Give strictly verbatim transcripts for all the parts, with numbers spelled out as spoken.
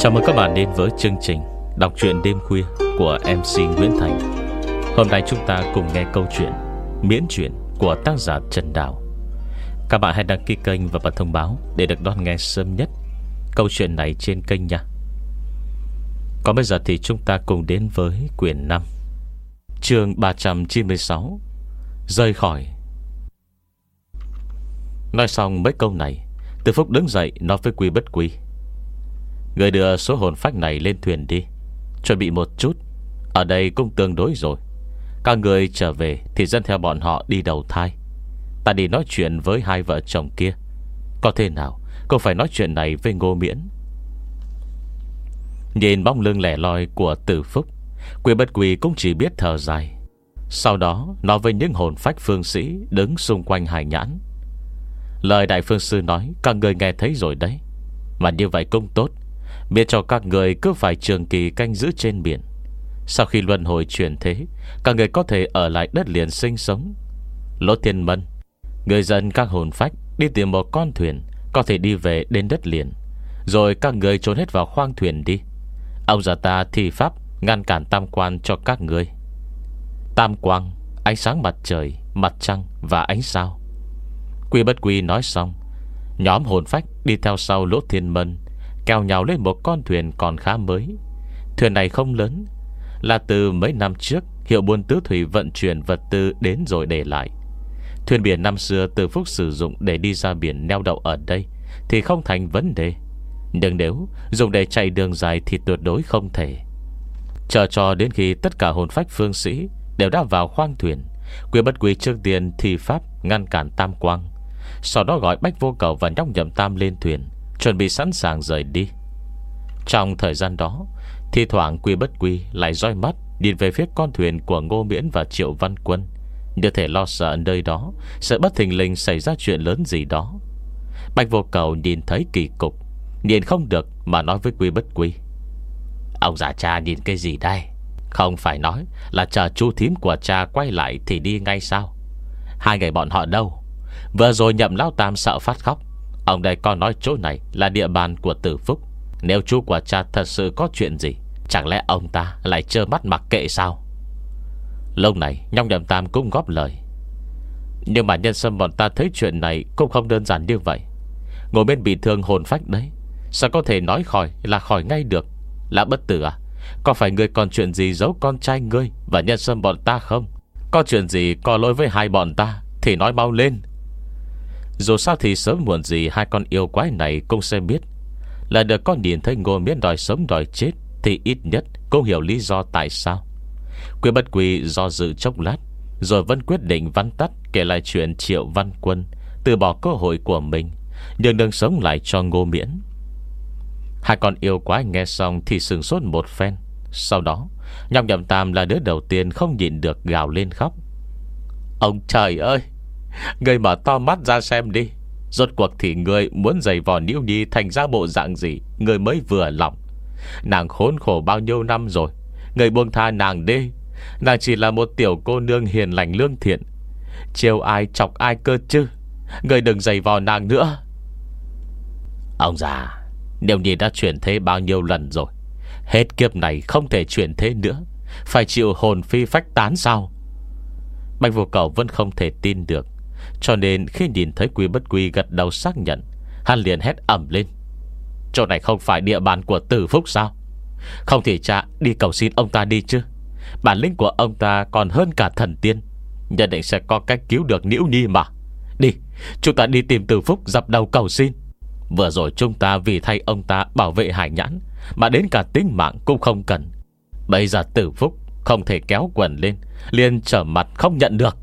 Chào mừng các bạn đến với chương trình đọc truyện đêm khuya của em xê Nguyễn Thành. Hôm nay chúng ta cùng nghe câu chuyện miễn truyện của tác giả Trần Đào. Các bạn hãy đăng ký kênh và bật thông báo để được đón nghe sớm nhất câu chuyện này trên kênh nha. Còn bây giờ thì chúng ta cùng đến với quyển năm, chương ba trăm chín mươi sáu, Rời khỏi. Nói xong mấy câu này, Từ Phúc đứng dậy nói với Quy Bất Quy: người đưa số hồn phách này lên thuyền đi, chuẩn bị một chút. Ở đây cũng tương đối rồi. Các người trở về thì dẫn theo bọn họ đi đầu thai. Ta đi nói chuyện với hai vợ chồng kia. Có thể nào cũng phải nói chuyện này với Ngô Miễn. Nhìn bóng lưng lẻ loi của Từ Phúc, Quy Bất Quy cũng chỉ biết thở dài. Sau đó nói với những hồn phách phương sĩ đứng xung quanh Hải Nhãn: lời đại phương sư nói các người nghe thấy rồi đấy. Mà như vậy cũng tốt, biết cho các người cứ phải trường kỳ canh giữ trên biển. Sau khi luân hồi chuyển thế, các người có thể ở lại đất liền sinh sống. Lỗ Thiên Mân, người dân các hồn phách đi tìm một con thuyền có thể đi về đến đất liền, rồi các người trốn hết vào khoang thuyền đi. Ông già ta thi pháp ngăn cản tam quan cho các người. Tam quang, ánh sáng mặt trời, mặt trăng và ánh sao. Quy Bất Quy nói xong, nhóm hồn phách đi theo sau Lỗ Thiên Mân kéo nhau lên một con thuyền còn khá mới. Thuyền này không lớn, là từ mấy năm trước Hiệu Buôn Tứ Thủy vận chuyển vật tư đến rồi để lại. Thuyền biển năm xưa Từ Phúc sử dụng để đi ra biển neo đậu ở đây thì không thành vấn đề, nhưng nếu dùng để chạy đường dài thì tuyệt đối không thể. Chờ cho đến khi tất cả hồn phách phương sĩ đều đã vào khoang thuyền, Quy Bất Quy trước tiên thi pháp ngăn cản tam quang, sau đó gọi Bách Vô Cầu và Nhóc Nhậm Tam lên thuyền, chuẩn bị sẵn sàng rời đi. Trong thời gian đó, thi thoảng Quy Bất Quy lại dõi mắt nhìn về phía con thuyền của Ngô Miễn và Triệu Văn Quân, như thể lo sợ nơi đó sẽ bất thình lình xảy ra chuyện lớn gì đó. Bách Vô Cầu nhìn thấy kỳ cục, nhìn không được mà nói với Quy Bất Quy: ông già cha nhìn cái gì đây? Không phải nói là chờ chú thím của cha quay lại thì đi ngay sao? Hai người bọn họ đâu? Vừa rồi Nhậm Lão Tam sợ phát khóc. Ông đây còn nói chỗ này là địa bàn của Từ Phúc. Nếu chú của cha thật sự có chuyện gì, chẳng lẽ ông ta lại trơ mắt mặc kệ sao? Lúc này Nhóc Nhậm Tam cũng góp lời: nhưng mà nhân sâm bọn ta thấy chuyện này cũng không đơn giản như vậy. Ngồi bên bị thương hồn phách đấy, sao có thể nói khỏi là khỏi ngay được? Là Bất Tử à, có phải ngươi còn chuyện gì giấu con trai ngươi và nhân sâm bọn ta không? Có chuyện gì có lỗi với hai bọn ta thì nói mau lên. Dù sao thì sớm muộn gì hai con yêu quái này cũng sẽ biết. Là được con nhìn thấy Ngô Miễn đòi sống đòi chết thì ít nhất cũng hiểu lý do tại sao. Quy Bất Quy do dự chốc lát, rồi vẫn quyết định vắn tắt kể lại chuyện Triệu Văn Quân từ bỏ cơ hội của mình, nhưng đừng sống lại cho Ngô Miễn. Hai con yêu quái nghe xong thì sửng sốt một phen. Sau đó Nhóc Nhậm Tam là đứa đầu tiên không nhịn được gào lên khóc: ông trời ơi, ngươi mở to mắt ra xem đi. Rốt cuộc thì ngươi muốn giày vò Niễu Nhi thành ra bộ dạng gì ngươi mới vừa lòng? Nàng khốn khổ bao nhiêu năm rồi, ngươi buông tha nàng đi. Nàng chỉ là một tiểu cô nương hiền lành lương thiện, trêu ai chọc ai cơ chứ? Ngươi đừng giày vò nàng nữa. Ông già, Niễu Nhi đã chuyển thế bao nhiêu lần rồi, hết kiếp này không thể chuyển thế nữa, phải chịu hồn phi phách tán sao? Bạch Vô Cầu vẫn không thể tin được, cho nên khi nhìn thấy Quy Bất Quy gật đầu xác nhận, hắn liền hét ầm lên: chỗ này không phải địa bàn của Từ Phúc sao? Không thì cha đi cầu xin ông ta đi chứ. Bản lĩnh của ông ta còn hơn cả thần tiên, nhất định sẽ có cách cứu được Niễu Nhi mà. Đi, chúng ta đi tìm Từ Phúc dập đầu cầu xin. Vừa rồi chúng ta vì thay ông ta bảo vệ Hải Nhãn mà đến cả tính mạng cũng không cần. Bây giờ Từ Phúc không thể kéo quần lên, liền trở mặt không nhận được.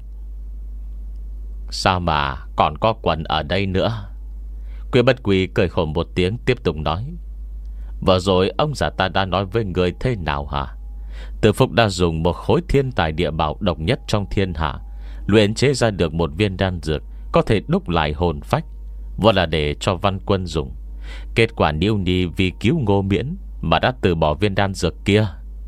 Sao mà còn có quần ở đây nữa? Quy Bất Quy cười khổ một tiếng, tiếp tục nói: vừa rồi ông già ta đã nói với người thế nào hả? Từ Phúc đã dùng một khối thiên tài địa bảo độc nhất trong thiên hạ, luyện chế ra được một viên đan dược có thể đúc lại hồn phách, vốn là để cho Văn Quân dùng. Kết quả Niễu Nhi vì cứu Ngô Miễn mà đã từ bỏ viên đan dược kia.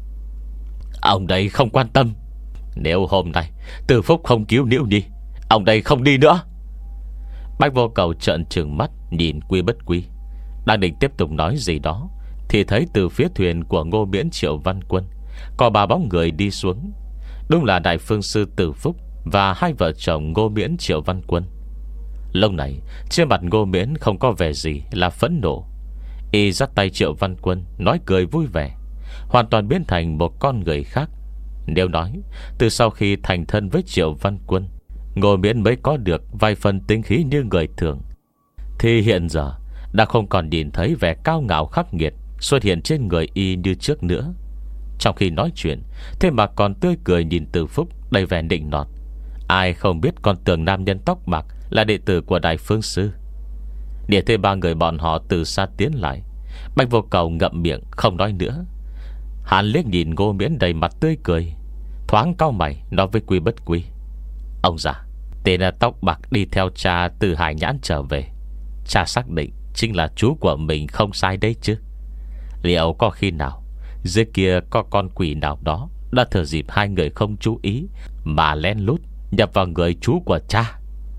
Ông đây không quan tâm. Nếu hôm nay Từ Phúc không cứu Niễu Nhi, ông đây không đi nữa. Bách Vô Cầu trợn trừng mắt nhìn Quy Bất Quy, đang định tiếp tục nói gì đó thì thấy từ phía thuyền của Ngô Miễn Triệu Văn Quân có ba bóng người đi xuống. Đúng là Đại Phương Sư Từ Phúc và hai vợ chồng Ngô Miễn Triệu Văn Quân. Lúc này trên mặt Ngô Miễn không có vẻ gì là phẫn nộ. Y dắt tay Triệu Văn Quân nói cười vui vẻ, hoàn toàn biến thành một con người khác. Nếu nói từ sau khi thành thân với Triệu Văn Quân, Ngô Miễn mới có được vài phần tinh khí như người thường, thì hiện giờ đã không còn nhìn thấy vẻ cao ngạo khắc nghiệt xuất hiện trên người y như trước nữa. Trong khi nói chuyện, thế mà còn tươi cười nhìn Từ Phúc đầy vẻ nịnh nọt. Ai không biết còn tưởng nam nhân tóc bạc là đệ tử của Đại Phương Sư. Để thấy ba người bọn họ từ xa tiến lại, Bạch Vô Cầu ngậm miệng không nói nữa. Hắn liếc nhìn Ngô Miễn đầy mặt tươi cười, thoáng cau mày nói với Quy Bất Quy: Ông già, tên là tóc bạc đi theo cha từ Hải Nhãn trở về, cha xác định chính là chú của mình không sai đấy chứ. Liệu có khi nào dưới kia có con quỷ nào đó đã thừa dịp hai người không chú ý mà lén lút nhập vào người chú của cha?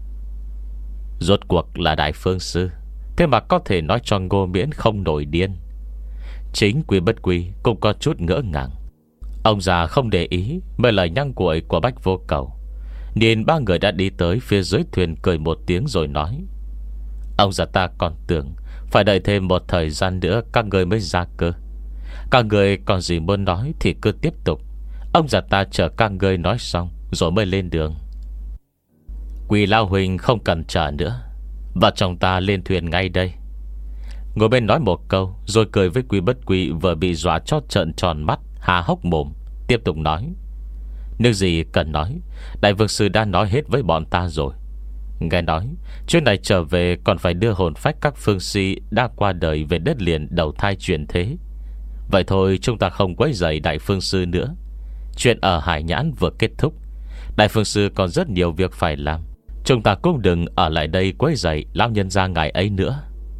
Rốt cuộc là Đại Phương Sư, thế mà có thể nói cho Ngô Miễn không nổi điên. Chính Quy Bất Quy cũng có chút ngỡ ngàng. Ông già không để ý mấy lời nhăng cuội của Bạch Vô Cầu, nhìn ba người đã đi tới phía dưới thuyền, cười một tiếng rồi nói: Ông già ta còn tưởng phải đợi thêm một thời gian nữa các người mới ra cơ. Các người còn gì muốn nói thì cứ tiếp tục. Ông già ta chờ các người nói xong rồi mới lên đường. Quỳ Lao Huỳnh không cần chờ nữa, và chồng ta lên thuyền ngay đây. Ngồi bên nói một câu rồi cười với Quy Bất Quy vừa bị dọa cho trợn tròn mắt, há hốc mồm. Tiếp tục nói: Nếu gì cần nói, Đại Vương Sư đã nói hết với bọn ta rồi. Nghe nói chuyện này trở về còn phải đưa hồn phách các phương sĩ đã qua đời về đất liền đầu thai chuyển thế. Vậy thôi chúng ta không quấy rầy Đại Phương Sư nữa. Chuyện ở Hải Nhãn vừa kết thúc, Đại Phương Sư còn rất nhiều việc phải làm. Chúng ta cũng đừng ở lại đây quấy rầy lão nhân gia ngài ấy nữa.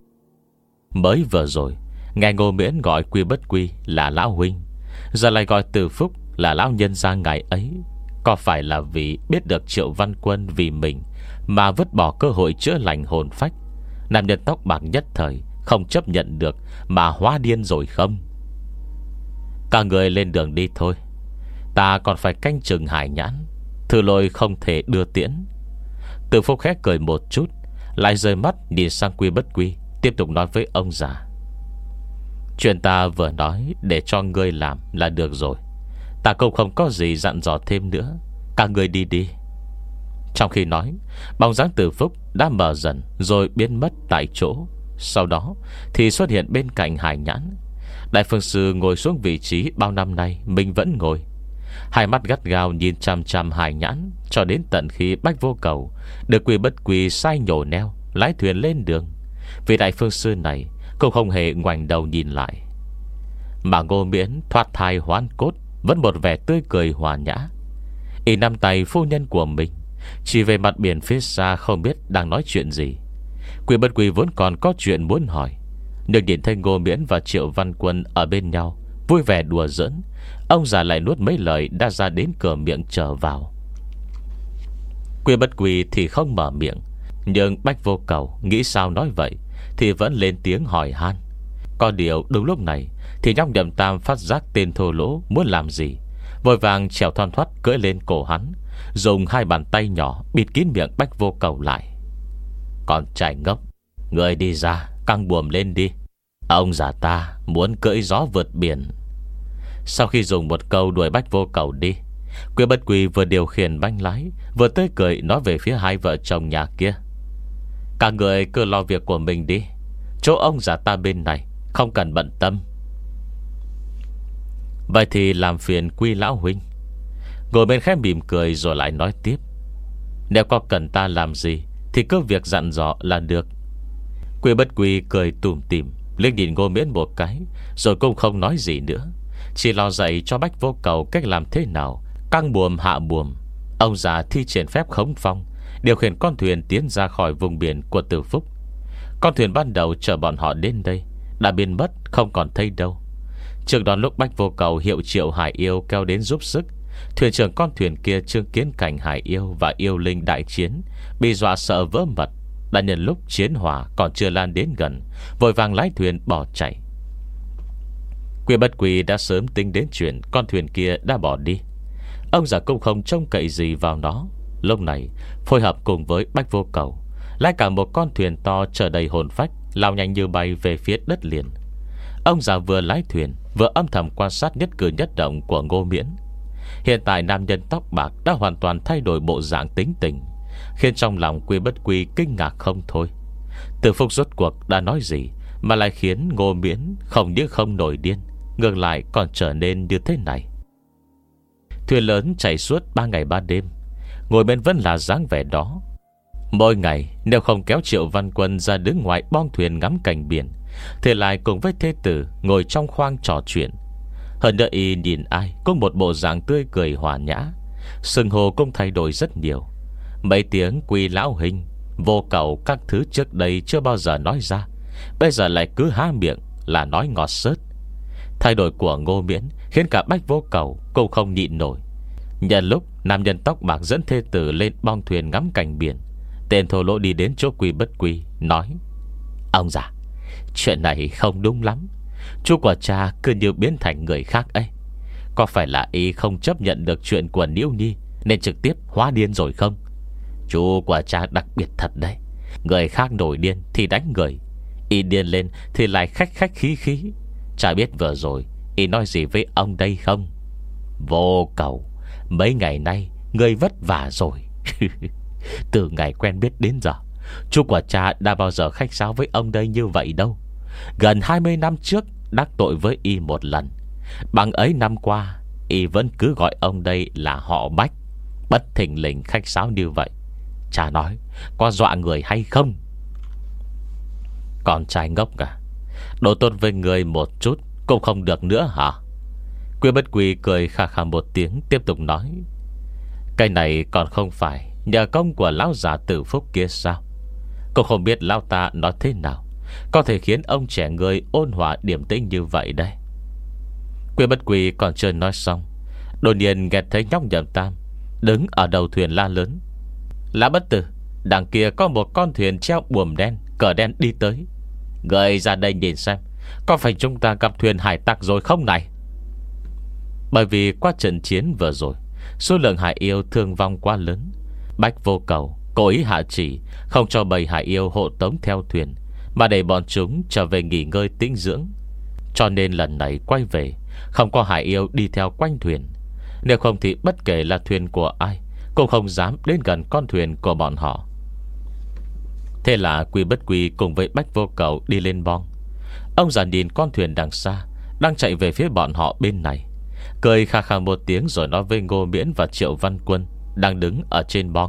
Mới vừa rồi nghe Ngô Miễn gọi Quy Bất Quy là lão huynh, giờ lại gọi Từ Phúc là lão nhân gia ngài ấy. Có phải là vì biết được Triệu Văn Quân vì mình mà vứt bỏ cơ hội chữa lành hồn phách, nam nhân tóc bạc nhất thời không chấp nhận được mà hóa điên rồi không? Các người lên đường đi thôi, ta còn phải canh chừng Hải Nhãn, Thư Lôi không thể đưa tiễn. Từ Phúc khẽ cười một chút, lại rời mắt nhìn sang Quy Bất Quy, tiếp tục nói với ông già: Chuyện ta vừa nói để cho ngươi làm là được rồi, ta cũng không có gì dặn dò thêm nữa. Các ngươi đi đi. Trong khi nói, bóng dáng Từ Phúc đã mở dần rồi biến mất tại chỗ. Sau đó thì xuất hiện bên cạnh Hải Nhãn. Đại Phương Sư ngồi xuống vị trí bao năm nay mình vẫn ngồi, hai mắt gắt gao nhìn chằm chằm Hải Nhãn, cho đến tận khi Bạch Vô Cầu được Quy Bất Quy sai nhổ neo lái thuyền lên đường. Vì Đại Phương Sư này cũng không hề ngoảnh đầu nhìn lại. Mà Ngô Miễn thoát thai hoán cốt vẫn một vẻ tươi cười hòa nhã, y nắm tay phu nhân của mình, chỉ về mặt biển phía xa không biết đang nói chuyện gì. Quy Bất Quy vốn còn có chuyện muốn hỏi, nhưng nhìn thấy Ngô Miễn và Triệu Văn Quân ở bên nhau vui vẻ đùa giỡn, ông già lại nuốt mấy lời đã ra đến cửa miệng trở vào. Quy Bất Quy thì không mở miệng, nhưng Bạch Vô Cầu nghĩ sao nói vậy thì vẫn lên tiếng hỏi han. Có điều đúng lúc này thì nhóc Nhậm Tam phát giác tên thô lỗ muốn làm gì, vội vàng trèo thoăn thoắt cưỡi lên cổ hắn, dùng hai bàn tay nhỏ bịt kín miệng Bạch Vô Cầu lại. Còn trai ngốc, người đi ra căng buồm lên đi, ông già ta muốn cưỡi gió vượt biển. Sau khi dùng một câu đuổi Bạch Vô Cầu đi, Quy Bất Quy vừa điều khiển bánh lái vừa tươi cười nói về phía hai vợ chồng nhà kia: Các người cứ lo việc của mình đi, chỗ ông già ta bên này không cần bận tâm. Vậy thì làm phiền Quy lão huynh. Ngồi bên khẽ mỉm cười rồi lại nói tiếp: Nếu có cần ta làm gì thì cứ việc dặn dò là được. Quy Bất Quy cười tủm tỉm liếc nhìn Ngô Miễn một cái, rồi cũng không nói gì nữa, chỉ lo dạy cho Bạch Vô Cầu cách làm thế nào căng buồm hạ buồm. Ông già thi triển phép khống phong, điều khiển con thuyền tiến ra khỏi vùng biển của Từ Phúc. Con thuyền ban đầu chở bọn họ đến đây đã biến mất không còn thấy đâu. Trước đó lúc Bạch Vô Cầu hiệu triệu Hải Yêu kéo đến giúp sức, thuyền trưởng con thuyền kia chứng kiến cảnh Hải Yêu và yêu linh đại chiến, bị dọa sợ vỡ mật, đã nhân lúc chiến hỏa còn chưa lan đến gần, vội vàng lái thuyền bỏ chạy. Quy Bất Quy đã sớm tính đến chuyện con thuyền kia đã bỏ đi. Ông già cũng không trông cậy gì vào nó. Lúc này phối hợp cùng với Bách Vô Cầu, lái cả một con thuyền to chở đầy hồn phách lao nhanh như bay về phía đất liền. Ông già vừa lái thuyền vừa âm thầm quan sát nhất cử nhất động của Ngô Miễn. Hiện tại nam nhân tóc bạc đã hoàn toàn thay đổi bộ dạng tính tình, khiến trong lòng Quy Bất Quy kinh ngạc không thôi. Từ Phúc rốt cuộc đã nói gì mà lại khiến Ngô Miễn không những không nổi điên, ngược lại còn trở nên như thế này. Thuyền lớn chạy suốt ba ngày ba đêm, ngồi bên vẫn là dáng vẻ đó. Mỗi ngày nếu không kéo Triệu Văn Quân ra đứng ngoài bong thuyền ngắm cảnh biển, thì lại cùng với thê tử ngồi trong khoang trò chuyện. Hơn nữa y nhìn ai cũng một bộ dạng tươi cười hòa nhã, xưng hô cũng thay đổi rất nhiều. Mấy tiếng Quy lão hình, Vô Cầu các thứ trước đây chưa bao giờ nói ra, bây giờ lại cứ há miệng là nói ngọt xớt. Thay đổi của Ngô Miễn khiến cả Bách Vô Cầu cũng không nhịn nổi. Nhân lúc nam nhân tóc bạc dẫn thê tử lên bong thuyền ngắm cảnh biển, tên thô lỗ đi đến chỗ Quy Bất Quy nói: Ông già, chuyện này không đúng lắm. Chú của cha cứ như biến thành người khác ấy. Có phải là y không chấp nhận được chuyện của Niễu Nhi nên trực tiếp hóa điên rồi không? Chú của cha đặc biệt thật đấy. Người khác nổi điên thì đánh người, y điên lên thì lại khách khách khí khí. Chả biết vừa rồi y nói gì với ông đây không? Vô Cầu, mấy ngày nay người vất vả rồi. Từ ngày quen biết đến giờ, chú của cha đã bao giờ khách sáo với ông đây như vậy đâu. Gần hai mươi năm trước đắc tội với y một lần, bằng ấy năm qua y vẫn cứ gọi ông đây là họ Bách. Bất thình lình khách sáo như vậy, cha nói có dọa người hay không? Con trai ngốc à, đồ tốt với người một chút cũng không được nữa hả? Quy Bất Quy cười khà khà một tiếng, tiếp tục nói: Cái này còn không phải nhờ công của lão già Tử Phúc kia sao? Cô không biết lão ta nói thế nào có thể khiến ông trẻ người ôn hòa điềm tĩnh như vậy đây. Quy Bất Quy còn chưa nói xong, đột nhiên nghe thấy nhóc Nhậm Tam đứng ở đầu thuyền la lớn: Lã Bất Tử, đằng kia có một con thuyền treo buồm đen, cờ đen đi tới. Người ra đây nhìn xem, có phải chúng ta gặp thuyền hải tặc rồi không này? Bởi vì qua trận chiến vừa rồi, số lượng hải yêu thương vong quá lớn, Bách Vô Cầu cố ý hạ chỉ không cho bầy hải yêu hộ tống theo thuyền, mà để bọn chúng trở về nghỉ ngơi tĩnh dưỡng. Cho nên lần này quay về không có hải yêu đi theo quanh thuyền. Nếu không thì bất kể là thuyền của ai cũng không dám đến gần con thuyền của bọn họ. Thế là Quy Bất Quy cùng với Bách Vô Cầu đi lên bong. Ông già nhìn con thuyền đằng xa đang chạy về phía bọn họ bên này, cười khà khà một tiếng rồi nói với Ngô Miễn và Triệu Văn Quân đang đứng ở trên bong: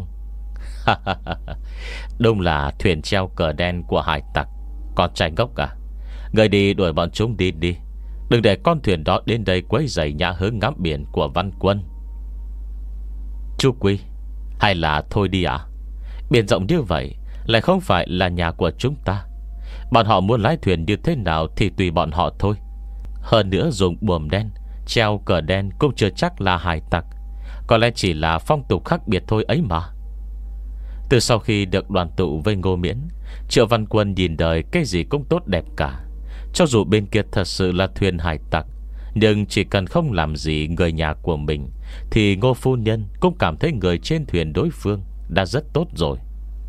Đúng là thuyền treo cờ đen của hải tặc. Con trai ngốc à, người đi đuổi bọn chúng đi đi, đừng để con thuyền đó đến đây quấy rầy nhã hứng ngắm biển của Văn Quân. Chú Quy, hay là thôi đi à? Biển rộng như vậy lại không phải là nhà của chúng ta. Bọn họ muốn lái thuyền như thế nào thì tùy bọn họ thôi. Hơn nữa dùng buồm đen treo cờ đen cũng chưa chắc là hải tặc, có lẽ chỉ là phong tục khác biệt thôi ấy mà. Từ sau khi được đoàn tụ với Ngô Miễn, Triệu Văn Quân nhìn đời cái gì cũng tốt đẹp cả. Cho dù bên kia thật sự là thuyền hải tặc, nhưng chỉ cần không làm gì người nhà của mình thì Ngô phu nhân cũng cảm thấy người trên thuyền đối phương đã rất tốt rồi.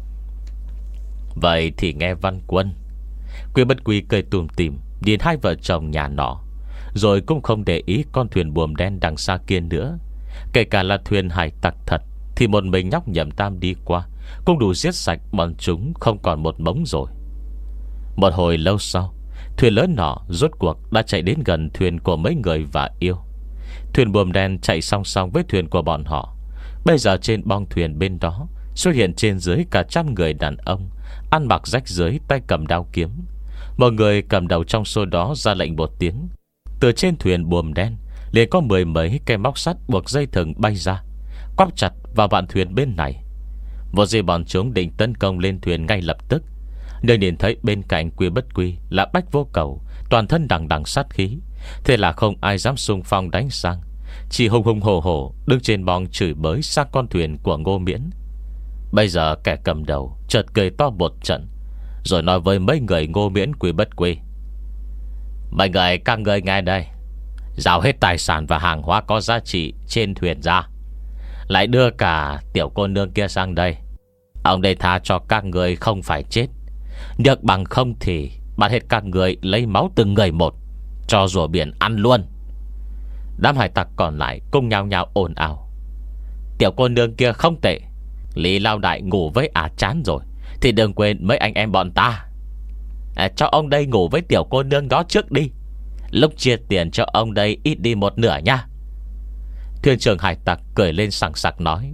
Vậy thì nghe Văn Quân. Quy Bất Quy cười tủm tỉm nhìn hai vợ chồng nhà nọ, rồi cũng không để ý con thuyền buồm đen đằng xa kia nữa. Kể cả là thuyền hải tặc thật thì một mình nhóc Nhậm Tam đi qua cũng đủ giết sạch bọn chúng không còn một mống rồi. Một hồi lâu sau, thuyền lớn nọ rốt cuộc đã chạy đến gần thuyền của mấy người và yêu. Thuyền buồm đen chạy song song với thuyền của bọn họ. Bây giờ trên bong thuyền bên đó xuất hiện trên dưới cả trăm người đàn ông, ăn mặc rách rưới, tay cầm đao kiếm. Một người cầm đầu trong số đó ra lệnh một tiếng, từ trên thuyền buồm đen liền có mười mấy cây móc sắt buộc dây thừng bay ra, quắp chặt vào bạn thuyền bên này. Một gì bọn chúng định tấn công lên thuyền ngay lập tức, nơi nhìn thấy bên cạnh Quy Bất Quy là Bách Vô Cầu, toàn thân đằng đằng sát khí. Thế là không ai dám xung phong đánh sang, chỉ hùng hùng hổ hổ đứng trên bong chửi bới sang con thuyền của Ngô Miễn. Bây giờ kẻ cầm đầu chợt cười to một trận, rồi nói với mấy người Ngô Miễn Quy Bất Quy: Mấy người các người nghe đây, Giao hết tài sản và hàng hóa có giá trị trên thuyền ra, lại đưa cả tiểu cô nương kia sang đây. Ông đây tha cho các người không phải chết, được bằng không thì bắt hết các người lấy máu từng người một, cho rùa biển ăn luôn. Đám hải tặc còn lại cùng nhau nhau ồn ào. Tiểu cô nương kia không tệ, Lý Lao Đại ngủ với ả chán rồi thì đừng quên mấy anh em bọn ta. à, Cho ông đây ngủ với tiểu cô nương đó trước đi, lúc chia tiền cho ông đây ít đi một nửa nha. Thuyền trưởng hải tặc cười lên sảng sặc nói: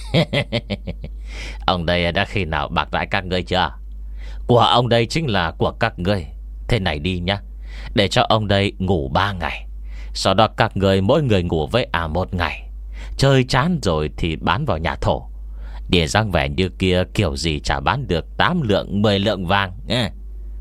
Ông đây đã khi nào bạc đãi các ngươi chưa? Của ông đây chính là của các ngươi. Thế này đi nhá, để cho ông đây ngủ ba ngày, sau đó các người mỗi người ngủ với ả một ngày. Chơi chán rồi thì bán vào nhà thổ. Để dáng vẻ như kia kiểu gì chả bán được tám lượng mười lượng vàng eh.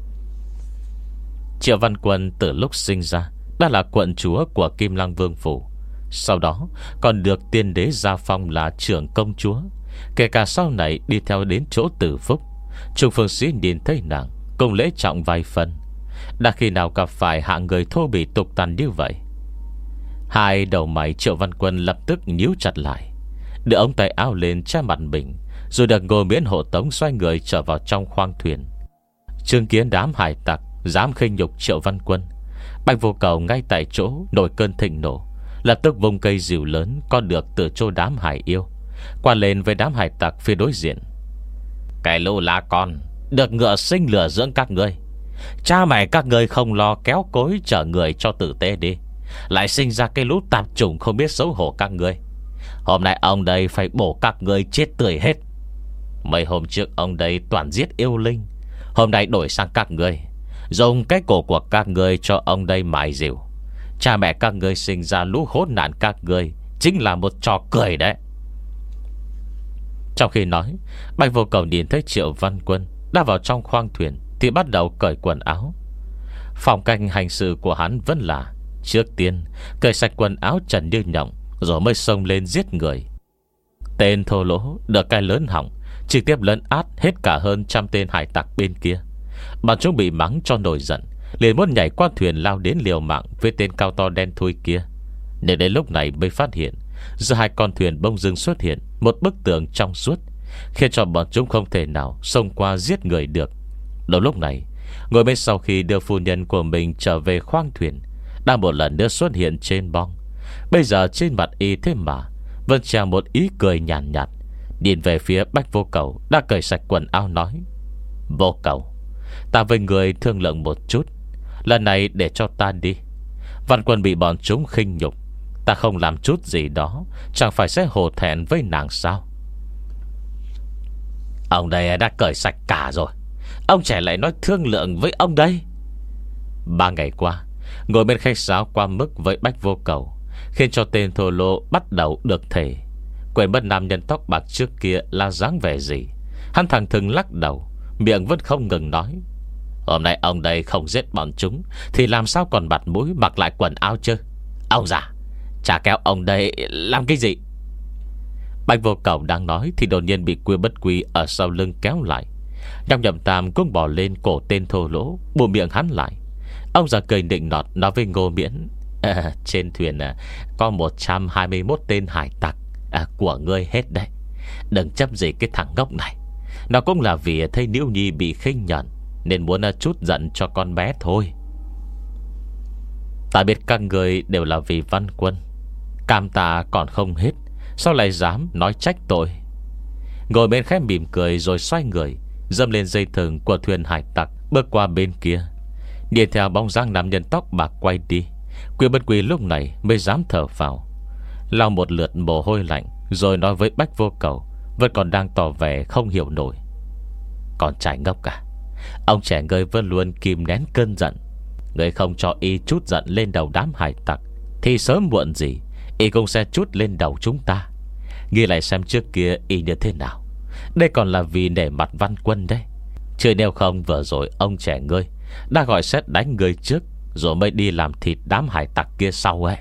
Triệu Văn Quân từ lúc sinh ra đã là quận chúa của Kim Lăng Vương Phủ, sau đó còn được tiên đế gia phong là trưởng công chúa. Kể cả sau này đi theo đến chỗ Tử Phúc, Trung Phương Sĩ nhìn thấy nàng cùng lễ trọng vài phần. Đã khi nào gặp phải hạng người thô bỉ tục tằn như vậy? Hai đầu mày Triệu Văn Quân lập tức nhíu chặt lại, đưa ống tay áo lên che mặt mình, rồi được Ngô Miễn hộ tống xoay người trở vào trong khoang thuyền. Chứng kiến đám hải tặc dám khinh nhục Triệu Văn Quân, Bạch Vô Cầu ngay tại chỗ nổi cơn thịnh nộ, lập tức vùng cây rìu lớn có được từ chỗ đám hải yêu, qua lên với đám hải tặc phía đối diện. Cái lũ lá con, được ngựa sinh lửa dưỡng các ngươi. Cha mẹ các ngươi không lo kéo cối chở người cho tử tế đi, lại sinh ra cái lũ tạp chủng không biết xấu hổ các ngươi. Hôm nay ông đây phải bổ các ngươi chết tươi hết. Mấy hôm trước ông đây toàn giết yêu linh, hôm nay đổi sang các ngươi, dùng cái cổ của các ngươi cho ông đây mài rìu. Cha mẹ các ngươi sinh ra lũ hỗn nạn các ngươi chính là một trò cười đấy. Trong khi nói, Bạch Vô Cầu nhìn thấy Triệu Văn Quân đã vào trong khoang thuyền thì bắt đầu cởi quần áo. Phong cách hành sự của hắn vẫn là trước tiên cởi sạch quần áo trần như nhộng, rồi mới xông lên giết người. Tên thô lỗ được cái lớn hỏng, trực tiếp lấn át hết cả hơn trăm tên hải tặc bên kia. Bọn chúng bị mắng cho nổi giận, liền muốn nhảy qua thuyền lao đến liều mạng với tên cao to đen thui kia. Nên đến lúc này mới phát hiện giữa hai con thuyền bỗng dưng xuất hiện một bức tường trong suốt, khiến cho bọn chúng không thể nào xông qua giết người được. Đầu lúc này, ngồi bên sau khi đưa phu nhân của mình trở về khoang thuyền đang một lần nữa xuất hiện trên bong. Bây giờ trên mặt y thế mà vẫn treo một ý cười nhàn nhạt, nhạt, nhìn về phía Bạch Vô Cầu đã cởi sạch quần áo nói: Vô Cầu, ta với người thương lượng một chút, lần này để cho ta đi. Văn Quân bị bọn chúng khinh nhục, ta không làm chút gì đó chẳng phải sẽ hổ thẹn với nàng sao? Ông đây đã cởi sạch cả rồi, ông trẻ lại nói thương lượng với ông đây. Ba ngày qua, ngồi bên khách sáo qua mức với Bạch Vô Cầu, khiến cho tên thô lỗ bắt đầu được thể quên mất nam nhân tóc bạc trước kia là dáng vẻ gì. Hắn thẳng thừng lắc đầu, miệng vẫn không ngừng nói: Hôm nay ông đây không giết bọn chúng thì làm sao còn mặt mũi mặc lại quần áo chứ? Ông già, chả kéo ông đây làm cái gì? Bạch Vô Cầu đang nói thì đột nhiên bị Quy Bất Quy ở sau lưng kéo lại. Nhóc Nhậm Tam cũng bỏ lên cổ tên thô lỗ, bù miệng hắn lại. Ông già cười nịnh nọt nói với Ngô Miễn: à, trên thuyền à, có một trăm hai mươi mốt tên hải tặc à, của ngươi hết đây. Đừng chấp gì cái thằng ngốc này. Nó cũng là vì thấy Nữ Nhi bị khinh nhẫn nên muốn chút giận cho con bé thôi. Ta biết các người đều là vì Văn Quân, cam tạ còn không hết, sao lại dám nói trách tội? Ngồi bên khẽ mỉm cười rồi xoay người, dâm lên dây thừng của thuyền hải tặc, bước qua bên kia. Đi theo bóng dáng nam nhân tóc bạc quay đi. Quy Bất Quy lúc này mới dám thở phào, lau một lượt mồ hôi lạnh, rồi nói với Bạch Vô Cầu, vẫn còn đang tỏ vẻ không hiểu nổi: Còn trai ngốc cả, ông trẻ ngươi vẫn luôn kìm nén cơn giận. Ngươi không cho y chút giận lên đầu đám hải tặc thì sớm muộn gì y cũng sẽ chút lên đầu chúng ta. Ghi lại xem trước kia y như thế nào. Đây còn là vì nể mặt Văn Quân đấy, chứ nếu không vừa rồi ông trẻ ngươi đã gọi xét đánh ngươi trước, rồi mới đi làm thịt đám hải tặc kia sau ấy.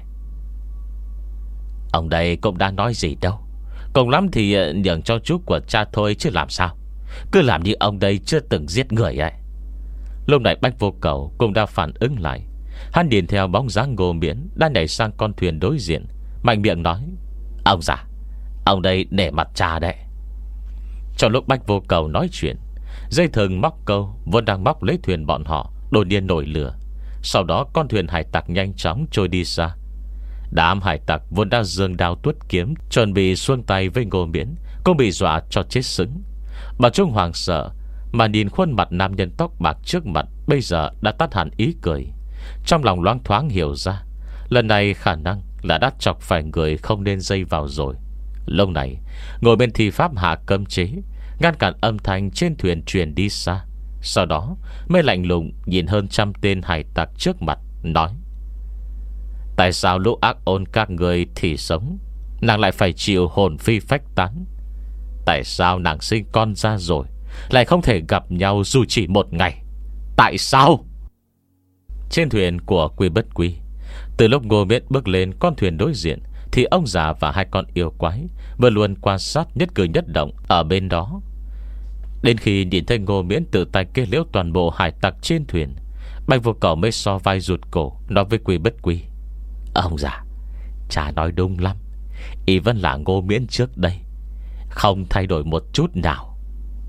Ông đây cũng đã nói gì đâu, cùng lắm thì nhường cho chú của cha thôi chứ làm sao. Cứ làm như ông đây chưa từng giết người ấy. Lúc này Bạch Vô Cầu cũng đã phản ứng lại. Hắn nhìn theo bóng dáng Ngô Miễn đang nhảy sang con thuyền đối diện, mạnh miệng nói: Ông già, ông đây nể mặt cha đấy. Trong lúc Bách Vô Cầu nói chuyện, dây thừng móc câu vốn đang móc lấy thuyền bọn họ đột nhiên nổi lửa. Sau đó con thuyền hải tặc nhanh chóng trôi đi xa. Đám hải tặc vốn đang giương đao tuốt kiếm chuẩn bị xuông tay với Ngô Miễn cũng bị dọa cho chết sững. Bà Trung hoàng sợ mà nhìn khuôn mặt nam nhân tóc bạc trước mặt bây giờ đã tắt hẳn ý cười. Trong lòng loáng thoáng hiểu ra, lần này khả năng là đã chọc phải người không nên dây vào rồi. Lúc này ngồi bên thi pháp hạ cấm chế, ngăn cản âm thanh trên thuyền truyền đi xa. Sau đó mới lạnh lùng nhìn hơn trăm tên hải tặc trước mặt, nói: Tại sao lũ ác ôn các người thì sống, nàng lại phải chịu hồn phi phách tán? Tại sao nàng sinh con ra rồi lại không thể gặp nhau dù chỉ một ngày? Tại sao? Trên thuyền của Quy Bất Quy, từ lúc Ngô Miễn bước lên con thuyền đối diện, thì ông già và hai con yêu quái vừa luôn quan sát nhất cử nhất động ở bên đó. Đến khi nhìn thấy Ngô Miễn tự tay kết liễu toàn bộ hải tặc trên thuyền, Bạch Vô Cầu mới so vai rụt cổ nói với Quy Bất Quy: Ông già, cha nói đúng lắm, y vẫn là Ngô Miễn trước đây, không thay đổi một chút nào.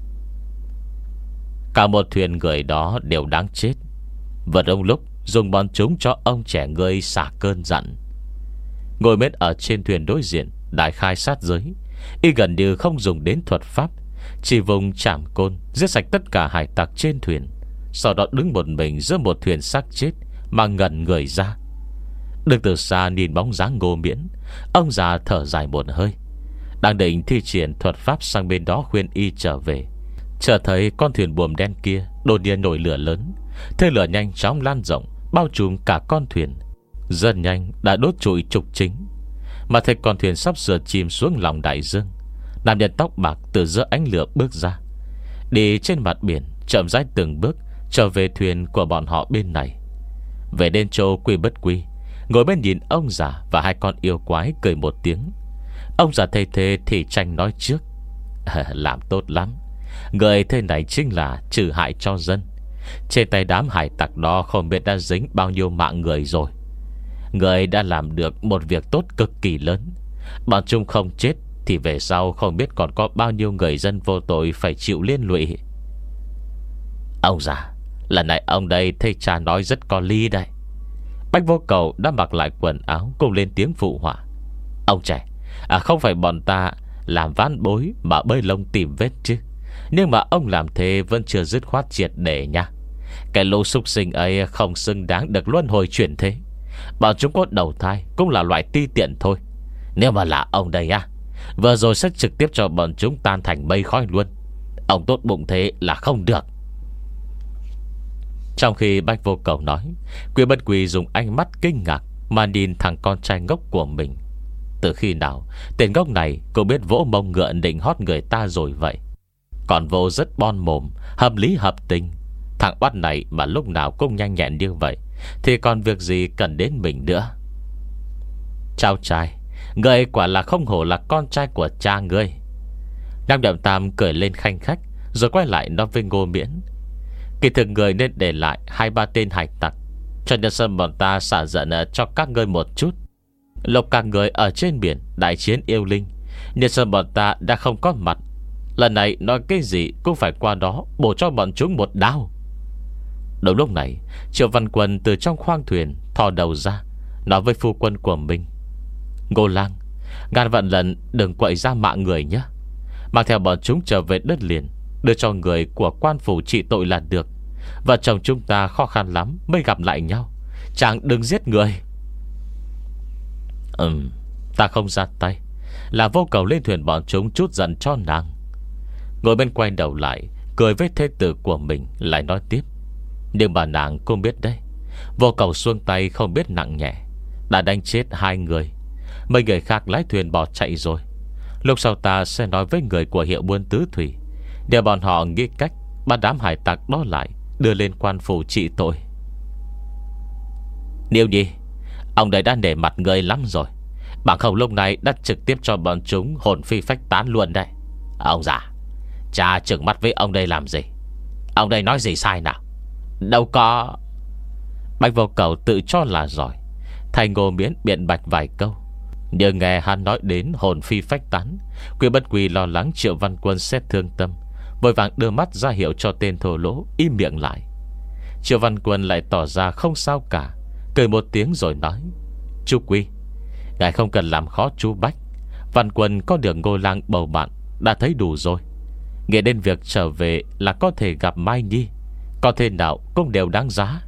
Cả một thuyền người đó đều đáng chết. Vật ông lúc dùng bọn chúng cho ông trẻ ngươi xả cơn giận. Ngồi Miễn ở trên thuyền đối diện đại khai sát giới, y gần như không dùng đến thuật pháp, chỉ vùng chảm côn giết sạch tất cả hải tặc trên thuyền. Sau đó đứng một mình giữa một thuyền xác chết mà ngẩn người ra. Đứng từ xa nhìn bóng dáng Ngô Miễn, ông già thở dài một hơi, đang định thi triển thuật pháp sang bên đó khuyên y trở về, chợt thấy con thuyền buồm đen kia đột nhiên nổi lửa lớn. Thế lửa nhanh chóng lan rộng, bao trùm cả con thuyền, rất nhanh đã đốt trụi trục chính. Mà thấy con thuyền sắp sửa chìm xuống lòng đại dương, nam nhân tóc bạc từ giữa ánh lửa bước ra, đi trên mặt biển, chậm rãi từng bước trở về thuyền của bọn họ bên này. Về đến chỗ Quy Bất Quy, ngồi bên nhìn ông già và hai con yêu quái cười một tiếng. Ông già thê thê thì tranh nói trước: Làm tốt lắm, người thế này chính là trừ hại cho dân. Trên tay đám hải tặc đó không biết đã dính bao nhiêu mạng người rồi. Người đã làm được một việc tốt cực kỳ lớn. Bọn chúng không chết thì về sau không biết còn có bao nhiêu người dân vô tội phải chịu liên lụy. Ông già, lần này ông đây thấy cha nói rất có lý đây. Bách Vô Cầu đã mặc lại quần áo cùng lên tiếng phụ họa: Ông trẻ, à, không phải bọn ta làm ván bối mà bơi lông tìm vết chứ. Nhưng mà ông làm thế vẫn chưa dứt khoát triệt để nha. Cái lũ súc sinh ấy không xứng đáng được luân hồi chuyển thế. Bọn chúng có đầu thai cũng là loại ti tiện thôi. Nếu mà là ông đây á, vừa rồi sẽ trực tiếp cho bọn chúng tan thành mây khói luôn. Ông tốt bụng thế là không được. Trong khi Bách Vô Cầu nói, Quy Bất Quy dùng ánh mắt kinh ngạc mà nhìn thằng con trai ngốc của mình. Từ khi nào tên ngốc này cũng biết vỗ mông ngựa định hót người ta rồi vậy? Còn vô rất bon mồm, hợp lý hợp tình. Thằng oát này mà lúc nào cũng nhanh nhẹn như vậy thì còn việc gì cần đến mình nữa. Cháu trai, người quả là không hổ là con trai của cha ngươi. Nam Đậm Tam cười lên khanh khách, rồi quay lại nói với Ngô Miễn: Kỳ thực người nên để lại hai ba tên hải tặc, cho nhân dân bọn ta xả giận cho các ngươi một chút. Lộc các người ở trên biển đại chiến yêu linh, nhân dân bọn ta đã không có mặt. Lần này nói cái gì cũng phải qua đó bổ cho bọn chúng một đao. Đúng lúc này, Triệu Văn Quân từ trong khoang thuyền thò đầu ra, nói với phu quân của mình: Ngô Lang, ngàn vạn lần đừng quậy ra mạng người nhé. Mang theo bọn chúng trở về đất liền, đưa cho người của quan phủ trị tội là được. Vợ chồng chúng ta khó khăn lắm mới gặp lại nhau, chàng đừng giết người. Ừm, ta không ra tay, là Vô Cầu lên thuyền bọn chúng chút giận cho nàng. Ngồi bên quay đầu lại, cười với thê tử của mình, lại nói tiếp: Nhưng bà nàng cũng biết đấy, Vô Cầu xuông tay không biết nặng nhẹ, đã đánh chết hai người. Mấy người khác lái thuyền bỏ chạy rồi. Lúc sau ta sẽ nói với người của hiệu buôn tứ thủy, để bọn họ nghĩ cách bắt đám hải tặc đó lại, đưa lên quan phủ trị tội. Niêu Nhi, ông đấy đã nể mặt người lắm rồi, bằng không lúc này đã trực tiếp cho bọn chúng hồn phi phách tán luôn đây. Ông già, cha trừng mắt với ông đây làm gì? Ông đây nói gì sai nào? Đâu có. Bạch Vô Cầu tự cho là giỏi, thay Ngô Miễn biện bạch vài câu, nhưng nghe hắn nói đến hồn phi phách tán, Quy Bất Quy lo lắng Triệu Văn Quân sẽ thương tâm, vội vàng đưa mắt ra hiệu cho tên thô lỗ im miệng lại. Triệu Văn Quân lại tỏ ra không sao cả, cười một tiếng rồi nói: Chú Quy, ngài không cần làm khó chú Bách. Văn Quân có được Ngô Lang bầu bạn đã thấy đủ rồi. Nghĩ đến việc trở về là có thể gặp Mai Nhi, có thể nào cũng đều đáng giá.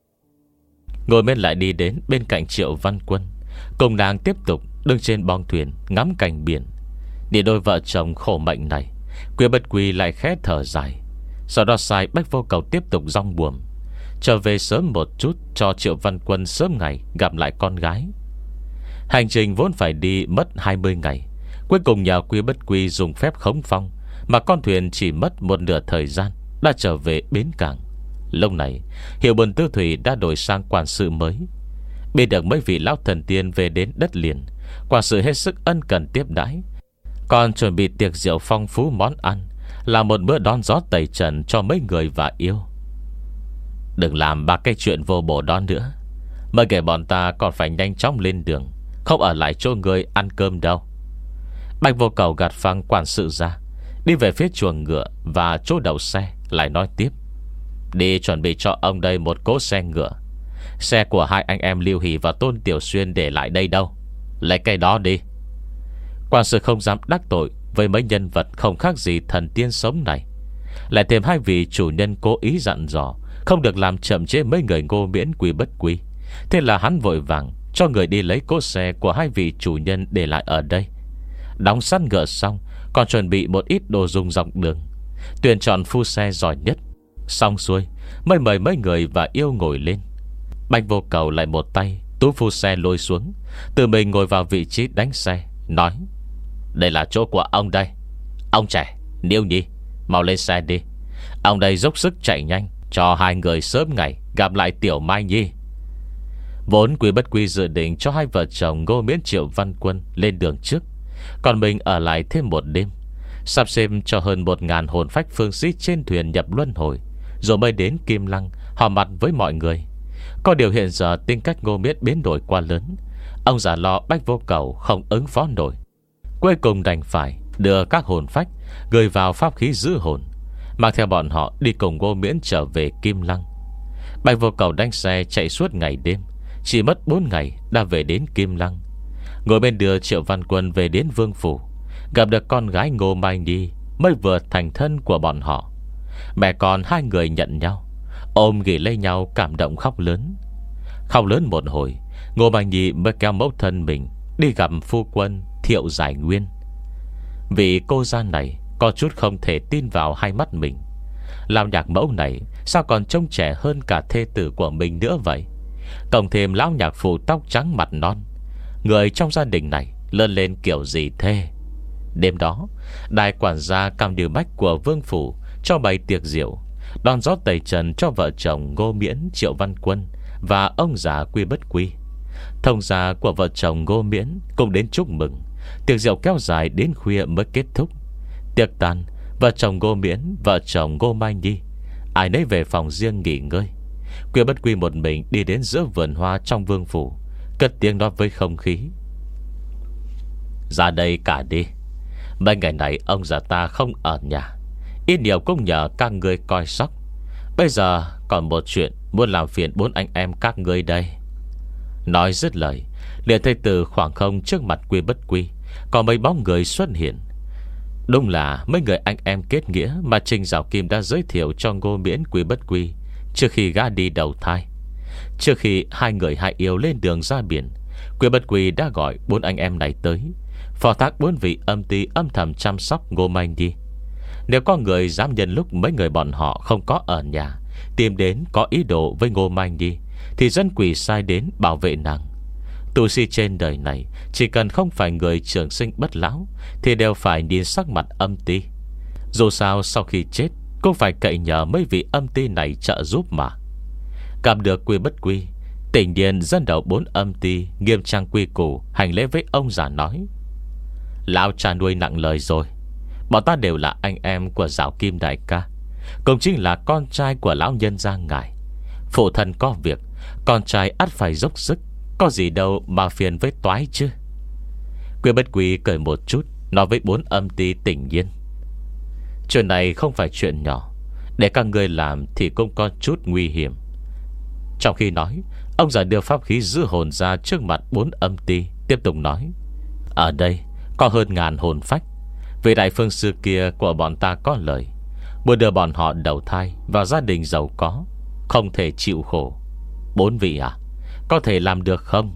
Ngồi bên lại đi đến bên cạnh Triệu Văn Quân, cùng nàng tiếp tục đứng trên bong thuyền ngắm cảnh biển. Để đôi vợ chồng khổ mệnh này, Quy Bất Quy lại khẽ thở dài. Sau đó sai Bách Vô Cầu tiếp tục dong buồm trở về sớm một chút, cho Triệu Văn Quân sớm ngày gặp lại con gái. Hành trình vốn phải đi mất hai mươi ngày, cuối cùng nhờ Quy Bất Quy dùng phép khống phong mà con thuyền chỉ mất một nửa thời gian đã trở về bến cảng. Lúc này Hiệu Buồn Tư Thủy đã đổi sang quản sự mới. Biết được mấy vị lão thần tiên về đến đất liền, quản sự hết sức ân cần tiếp đãi, còn chuẩn bị tiệc rượu phong phú món ăn, là một bữa đón gió tẩy trần cho mấy người và yêu. Đừng làm ba cái chuyện vô bổ đó nữa, mấy người bọn ta còn phải nhanh chóng lên đường, không ở lại chỗ người ăn cơm đâu. Bạch Vô Cầu gạt phăng quản sự ra, đi về phía chuồng ngựa và chỗ đậu xe, lại nói tiếp: Đi chuẩn bị cho ông đây một cỗ xe ngựa. Xe của hai anh em Lưu Hỷ và Tôn Tiểu Xuyên để lại đây đâu, lấy cái đó đi. Quản sự không dám đắc tội với mấy nhân vật không khác gì thần tiên sống này, lại thêm hai vị chủ nhân cố ý dặn dò không được làm chậm trễ mấy người Ngô Miễn Quy Bất Quy. Thế là hắn vội vàng cho người đi lấy cỗ xe của hai vị chủ nhân để lại ở đây. Đóng sẵn ngựa xong, còn chuẩn bị một ít đồ dùng dọc đường, tuyển chọn phu xe giỏi nhất. Xong xuôi mới mời mấy người và yêu ngồi lên. Bạch Vô Cầu lại một tay tú phu xe lôi xuống, tự mình ngồi vào vị trí đánh xe, nói: Đây là chỗ của ông đây. Ông trẻ, Niêu Nhi, mau lên xe đi. Ông đây dốc sức chạy nhanh, cho hai người sớm ngày gặp lại Tiểu Mai Nhi. Vốn Quy Bất Quy dự định cho hai vợ chồng Ngô Miễn Triệu Văn Quân lên đường trước, còn mình ở lại thêm một đêm, sắp xếp cho hơn một ngàn hồn phách phương sĩ trên thuyền nhập luân hồi, rồi mới đến Kim Lăng họp mặt với mọi người. Có điều hiện giờ tính cách Ngô Miễn biến đổi quá lớn, ông già lo Bách Vô Cầu không ứng phó nổi, cuối cùng đành phải đưa các hồn phách gửi vào pháp khí giữ hồn, mang theo bọn họ đi cùng Ngô Miễn trở về Kim Lăng. Bạch Vô Cầu đánh xe chạy suốt ngày đêm, chỉ mất bốn ngày đã về đến Kim Lăng. Ngồi bên đưa Triệu Văn Quân về đến Vương Phủ, gặp được con gái Ngô Mai Nhi mới vừa thành thân của bọn họ. Mẹ con hai người nhận nhau, ôm ghì lấy nhau cảm động khóc lớn. Khóc lớn một hồi, Ngô Mai Nhi mới kéo mẫu thân mình đi gặp phu quân Thiệu Giải Nguyên. Vì cô gia này có chút không thể tin vào hai mắt mình. Làm nhạc mẫu này sao còn trông trẻ hơn cả thê tử của mình nữa vậy? Cộng thêm lão nhạc phụ tóc trắng mặt non, người trong gia đình này lớn lên kiểu gì thế? Đêm đó, đại quản gia Cam Như Bách của Vương Phủ cho bày tiệc rượu, đón gió tẩy trần cho vợ chồng Ngô Miễn Triệu Văn Quân và ông già Quy Bất Quy. Thông gia của vợ chồng Ngô Miễn cũng đến chúc mừng. Tiệc rượu kéo dài đến khuya mới kết thúc. Tiệc tàn, vợ chồng Ngô Miễn, vợ chồng Ngô Mai Nhi ai nấy về phòng riêng nghỉ ngơi. Quy Bất Quy một mình đi đến giữa vườn hoa trong Vương Phủ, cất tiếng nói với không khí: Ra đây cả đi. Mấy ngày này ông già ta không ở nhà, ít nhiều cũng nhờ các ngươi coi sóc. Bây giờ còn một chuyện muốn làm phiền bốn anh em các ngươi đây. Nói dứt lời, liền thấy từ khoảng không trước mặt Quy Bất Quy có mấy bóng người xuất hiện. Đúng là mấy người anh em kết nghĩa mà Trình Giảo Kim đã giới thiệu cho Ngô Miễn Quy Bất Quy trước khi gã đi đầu thai. Trước khi hai người hai yêu lên đường ra biển, Quy Bất Quy đã gọi bốn anh em này tới, phó thác bốn vị âm ty âm thầm chăm sóc Ngô Mai Nhi. Nếu có người dám nhân lúc mấy người bọn họ không có ở nhà tìm đến có ý đồ với Ngô Mai Nhi, thì dân quỷ sai đến bảo vệ nàng. Tu sĩ trên đời này chỉ cần không phải người trường sinh bất lão thì đều phải nhìn sắc mặt âm ty. Dù sao sau khi chết cũng phải cậy nhờ mấy vị âm ty này trợ giúp mà. Gặp được Quy Bất Quy, Tỉnh Điền dẫn đầu bốn âm ty nghiêm trang quy củ hành lễ với ông già, nói: Lão cha nuôi nặng lời rồi. Bọn ta đều là anh em của Giảo Kim đại ca, cũng chính là con trai của lão nhân gia ngài. Phụ thân có việc Con trai ắt phải dốc sức, có gì đâu mà phiền với toái chứ. Quyên Bất Quy cười một chút, nói với bốn âm ty Tỉnh Nhiên: chuyện này không phải chuyện nhỏ, để các ngươi làm thì cũng có chút nguy hiểm. Trong khi nói, ông già đưa pháp khí giữ hồn ra trước mặt bốn âm ty, tiếp tục nói: ở đây có hơn ngàn hồn phách. Vị đại phương sư kia của bọn ta có lời, muốn đưa bọn họ đầu thai vào gia đình giàu có, không thể chịu khổ. Bốn vị à, có thể làm được không?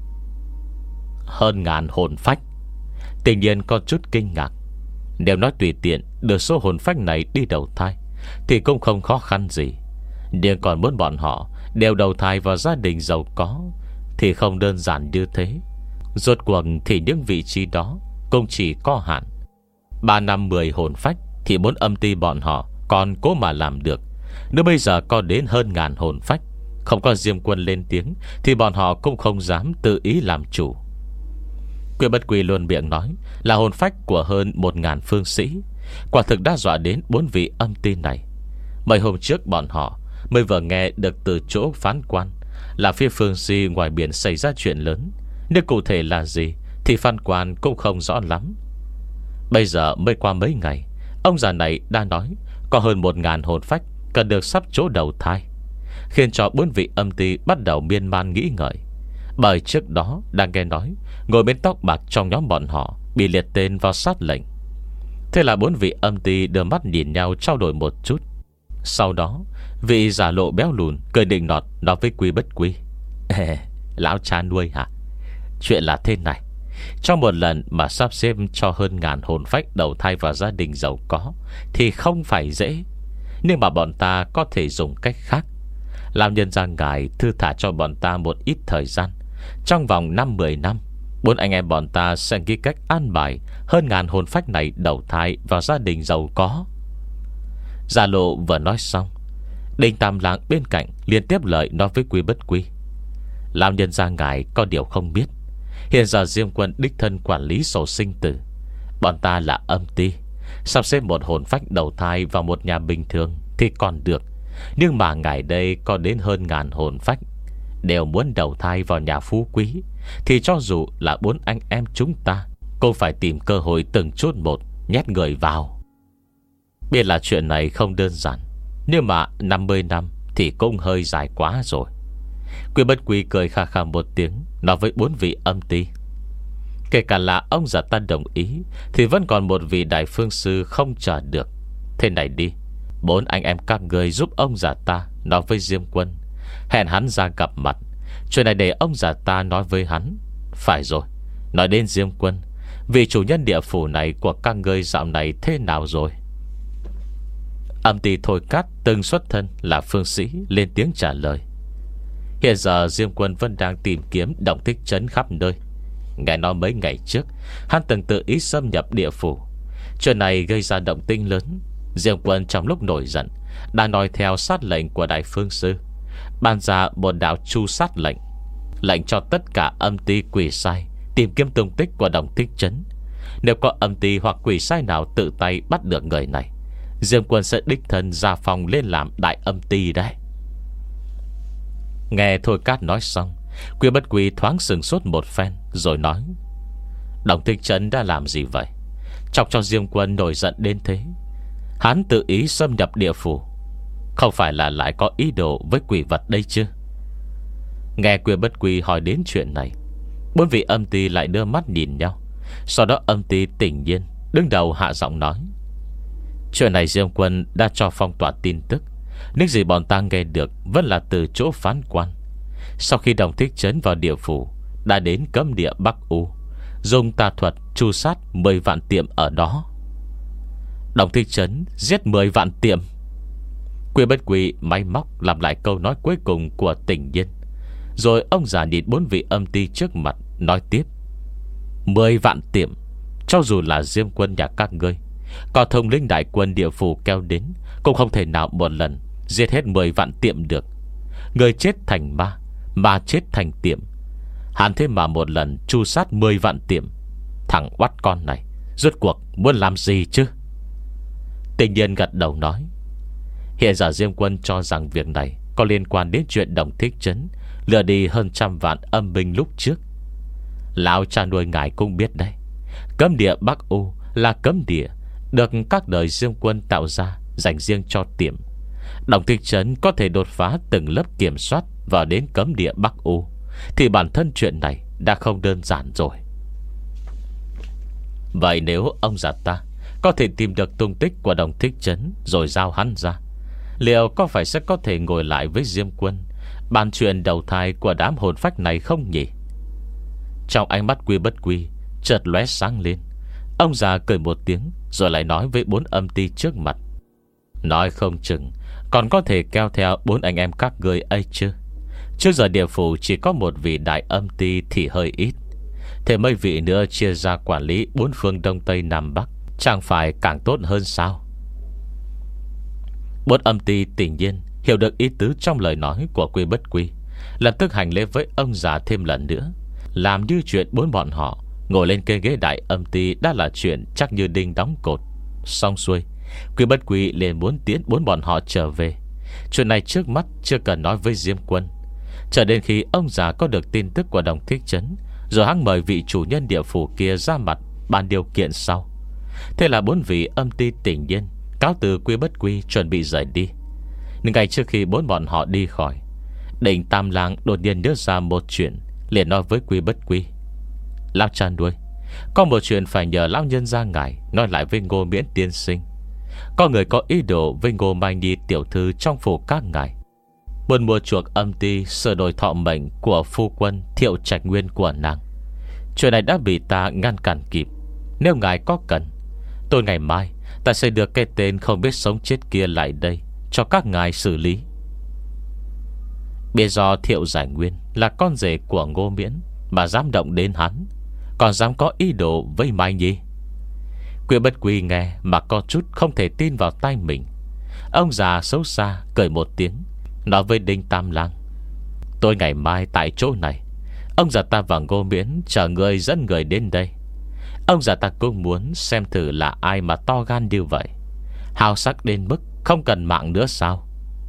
Hơn ngàn hồn phách. Tự nhiên có chút kinh ngạc. Nếu nói tùy tiện đưa số hồn phách này đi đầu thai thì cũng không khó khăn gì, nhưng còn muốn bọn họ đều đầu thai vào gia đình giàu có thì không đơn giản như thế. Rốt cuộc thì những vị trí đó cũng chỉ có hạn. Ba năm mười hồn phách thì bốn âm ty bọn họ còn cố mà làm được. Nếu bây giờ có đến hơn ngàn hồn phách, không có Diêm Quân lên tiếng thì bọn họ cũng không dám tự ý làm chủ. Quyên Bất Quy luôn miệng nói là hồn phách của hơn một ngàn phương sĩ, quả thực đã dọa đến bốn vị âm ty này. Mấy hôm trước bọn họ mới vừa nghe được từ chỗ phán quan là phía phương si ngoài biển xảy ra chuyện lớn. Nhưng cụ thể là gì thì phán quan cũng không rõ lắm. Bây giờ mới qua mấy ngày, ông già này đã nói có hơn một ngàn hồn phách cần được sắp chỗ đầu thai, khiến cho bốn vị âm ty bắt đầu miên man nghĩ ngợi. Bởi trước đó đang nghe nói ngồi bên tóc bạc trong nhóm bọn họ bị liệt tên vào sát lệnh. Thế là bốn vị âm ty đưa mắt nhìn nhau trao đổi một chút. Sau đó vị giả lộ béo lùn cười định nọt nói với Quy Bất Quy: Ê, lão cha nuôi hả? Chuyện là thế này, trong một lần mà sắp xếp cho hơn ngàn hồn phách đầu thai vào gia đình giàu có thì không phải dễ. Nhưng mà bọn ta có thể dùng cách khác. Làm nhân gia ngài thư thả cho bọn ta một ít thời gian. Trong vòng năm mười năm, bốn anh em bọn ta sẽ ghi cách an bài hơn ngàn hồn phách này đầu thai vào gia đình giàu có. Gia lộ vừa nói xong, Đinh Tam Lang bên cạnh liên tiếp lời nói với Quy Bất Quy: làm nhân gia ngài có điều không biết, hiện giờ Diêm Quân đích thân quản lý sổ sinh tử. Bọn ta là âm ty, sắp xếp một hồn phách đầu thai vào một nhà bình thường thì còn được. Nhưng mà ngài đây có đến hơn ngàn hồn phách đều muốn đầu thai vào nhà phú quý, thì cho dù là bốn anh em chúng ta cũng phải tìm cơ hội từng chút một nhét người vào. Biết là chuyện này không đơn giản, nhưng mà năm mươi năm thì cũng hơi dài quá rồi. Quy Bất Quy cười khà khà một tiếng, nói với bốn vị âm ty: kể cả là ông già ta đồng ý thì vẫn còn một vị đại phương sư không chờ được. Thế này đi, bốn anh em các người giúp ông già ta nói với Diêm Quân, hẹn hắn ra gặp mặt. Chuyện này để ông già ta nói với hắn. Phải rồi, nói đến Diêm Quân, vị chủ nhân địa phủ này của các người dạo này thế nào rồi? Âm ty Thôi Cát từng xuất thân là phương sĩ lên tiếng trả lời: hiện giờ Diêm Quân vẫn đang tìm kiếm động tích trấn khắp nơi. Nghe nói mấy ngày trước hắn từng tự ý xâm nhập địa phủ. Chuyện này gây ra động tĩnh lớn. Diêm Quân trong lúc nổi giận đã nói theo sát lệnh của đại phương sư, ban ra một đạo chu sát lệnh, lệnh cho tất cả âm ty quỷ sai tìm kiếm tung tích của động tích trấn. Nếu có âm ty hoặc quỷ sai nào tự tay bắt được người này, Diêm Quân sẽ đích thân ra phòng lên làm đại âm ty đấy. Nghe Thôi Cát nói xong, Quy Bất Quy thoáng sừng sốt một phen, rồi nói: động tích trấn đã làm gì vậy, chọc cho Diêm Quân nổi giận đến thế? Hắn tự ý xâm nhập địa phủ, không phải là lại có ý đồ với quỷ vật đây chứ? Nghe Quy Bất Quy hỏi đến chuyện này, bốn vị âm ty lại đưa mắt nhìn nhau. Sau đó âm ty Tỉnh Nhiên đứng đầu hạ giọng nói: chuyện này Diêm Quân đã cho phong tỏa tin tức, những gì bọn ta nghe được vẫn là từ chỗ phán quan. Sau khi đồng thích trấn vào địa phủ, đã đến cấm địa Bắc U, dùng tà thuật chu sát mười vạn tiệm ở đó. Đồng thích trấn giết mười vạn tiệm. Quy Bất Quy máy móc làm lại câu nói cuối cùng của Tỉnh Nhiên, rồi ông già nhìn bốn vị âm ty trước mặt nói tiếp: mười vạn tiệm, cho dù là Diêm Quân nhà các ngươi, có thông linh đại quân địa phủ kéo đến, cũng không thể nào một lần giết hết mười vạn tiệm được. Người chết thành ma, ma chết thành tiệm. Hắn thế mà một lần chu sát mười vạn tiệm. Thằng oắt con này rốt cuộc muốn làm gì chứ? Tình Nhiên gật đầu nói: hiện giờ Diêm Quân cho rằng việc này có liên quan đến chuyện Đồng Thích Trấn lừa đi hơn trăm vạn âm binh lúc trước. Lão cha nuôi ngài cũng biết đấy, cấm địa Bắc U là cấm địa được các đời Dương Quân tạo ra dành riêng cho tiệm. Đồng Thích Trấn có thể đột phá từng lớp kiểm soát vào đến cấm địa Bắc U, thì bản thân chuyện này đã không đơn giản rồi. Vậy nếu ông già ta có thể tìm được tung tích của Đồng Thích Trấn rồi giao hắn ra, liệu có phải sẽ có thể ngồi lại với Diêm Quân bàn chuyện đầu thai của đám hồn phách này không nhỉ? Trong ánh mắt Quy Bất Quy chợt lóe sáng lên. Ông già cười một tiếng rồi lại nói với bốn âm ty trước mặt: nói không chừng còn có thể kéo theo bốn anh em các ngươi ấy chứ. Trước giờ địa phủ chỉ có một vị đại âm ty thì hơi ít, thế mấy vị nữa chia ra quản lý bốn phương Đông Tây Nam Bắc, chẳng phải càng tốt hơn sao? Bốn âm ty tự nhiên hiểu được ý tứ trong lời nói của Quy Bất Quy, lập tức hành lễ với ông già thêm lần nữa, làm như chuyện bốn bọn họ ngồi lên cây ghế đại âm ty đã là chuyện chắc như đinh đóng cột. Xong xuôi, Quy Bất Quy liền muốn tiến bốn bọn họ trở về. Chuyện này trước mắt chưa cần nói với Diêm Quân, chờ đến khi ông già có được tin tức của Đồng Thích Trấn, rồi hắn mời vị chủ nhân địa phủ kia ra mặt bàn điều kiện sau. Thế là bốn vị âm ty tỉnh nhiên cáo từ Quy Bất Quy chuẩn bị rời đi. Nhưng ngày trước khi bốn bọn họ đi khỏi, Định Tam Lang đột nhiên nhớ ra một chuyện, liền nói với Quy Bất Quy: lão cha nuôi, có một chuyện phải nhờ lão nhân gia ngài nói lại với Ngô Miễn tiên sinh. Có người có ý đồ với Ngô Mai Nhi tiểu thư trong phủ các ngài, muốn mua chuộc âm ty sửa đổi thọ mệnh của phu quân Thiệu Trạch Nguyên của nàng. Chuyện này đã bị ta ngăn cản kịp. Nếu ngài có cần, tôi ngày mai ta sẽ đưa cái tên không biết sống chết kia lại đây cho các ngài xử lý. Biết do Thiệu Giải Nguyên là con rể của Ngô Miễn mà dám động đến hắn, còn dám có ý đồ với Mai Nhi. Quy Bất Quy nghe mà có chút không thể tin vào tai mình. Ông già xấu xa cười một tiếng, nói với Đinh Tam Lang: tôi ngày mai tại chỗ này, ông già ta và Ngô Miễn chờ người dẫn người đến đây. Ông già ta cũng muốn xem thử là ai mà to gan như vậy, hào sắc đến mức không cần mạng nữa sao?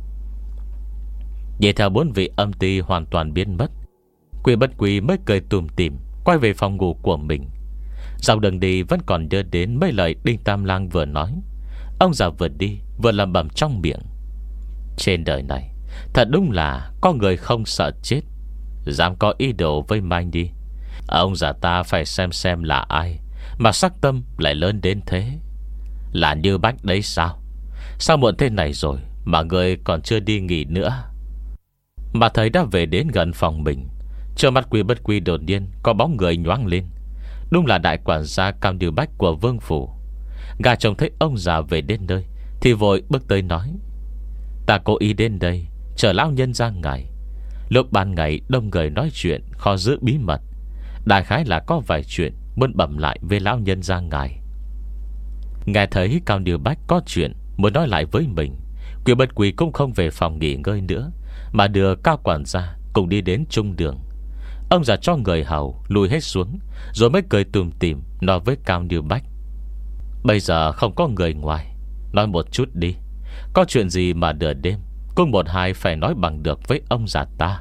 Vậy theo bốn vị âm ty hoàn toàn biến mất, Quy Bất Quy mới cười tùm tìm quay về phòng ngủ của mình. Dọc đường đi vẫn còn nhớ đến mấy lời Đinh Tam Lang vừa nói. Ông già vừa đi vừa lẩm bẩm trong miệng: trên đời này thật đúng là có người không sợ chết, dám có ý đồ với Mai Nhi. Ông già ta phải xem xem là ai mà sắc tâm lại lớn đến thế. Là Như Bách đấy sao? Sao muộn thế này rồi mà người còn chưa đi nghỉ nữa? Mà thấy đã về đến gần phòng mình, trước mắt Quy Bất Quy đột nhiên có bóng người nhoáng lên. Đúng là đại quản gia Cao Như Bách của vương phủ. Gà chồng thấy ông già về đến nơi thì vội bước tới nói: ta cố ý đến đây chờ lão nhân ra ngài. Lúc ban ngày đông người nói chuyện khó giữ bí mật, đại khái là có vài chuyện muốn bẩm lại với lão nhân ra ngài. Nghe thấy Cao Như Bách có chuyện muốn nói lại với mình, Quy Bất Quy cũng không về phòng nghỉ ngơi nữa, mà đưa Cao quản gia cùng đi đến trung đường. Ông già cho người hầu lùi hết xuống, rồi mới cười tùm tìm nói với Cao Như Bách: bây giờ không có người ngoài, nói một chút đi. Có chuyện gì mà nửa đêm cũng một hai phải nói bằng được với ông già ta?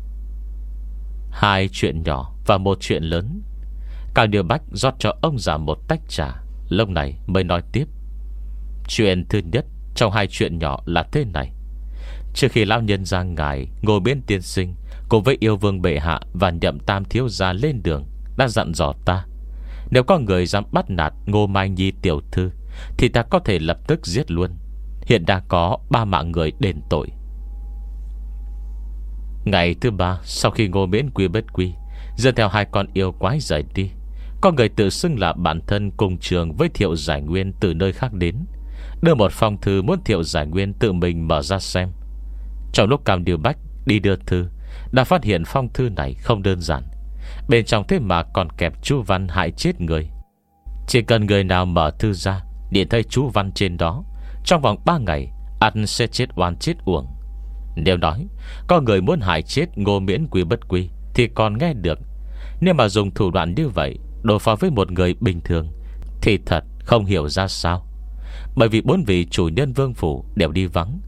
Hai chuyện nhỏ và một chuyện lớn. Cao Như Bách rót cho ông già một tách trà, lúc này mới nói tiếp: chuyện thứ nhất trong hai chuyện nhỏ là thế này. Trước khi lão nhân ra ngài Ngô Miễn tiên sinh cùng với yêu vương bệ hạ và Nhậm tam thiếu gia lên đường, đã dặn dò ta, nếu có người dám bắt nạt Ngô Mai Nhi tiểu thư thì ta có thể lập tức giết luôn. Hiện đã có ba mạng người đền tội. Ngày thứ ba sau khi Ngô Miễn Quy Bất Quy dẫn theo hai con yêu quái rời đi, có người tự xưng là bản thân cùng trường với Thiệu Giải Nguyên từ nơi khác đến, đưa một phong thư muốn Thiệu Giải Nguyên tự mình mở ra xem. Trong lúc Cao Như Bách đi đưa thư, đã phát hiện phong thư này không đơn giản. Bên trong thế mà còn kẹp chú văn hại chết người. Chỉ cần người nào mở thư ra, nhìn thấy chú văn trên đó, trong vòng ba ngày ăn sẽ chết oan chết uổng. Nếu nói có người muốn hại chết Ngô Miễn Quy Bất Quy thì còn nghe được. Nhưng mà dùng thủ đoạn như vậy đối phó với một người bình thường thì thật không hiểu ra sao. Bởi vì bốn vị chủ nhân vương phủ đều đi vắng,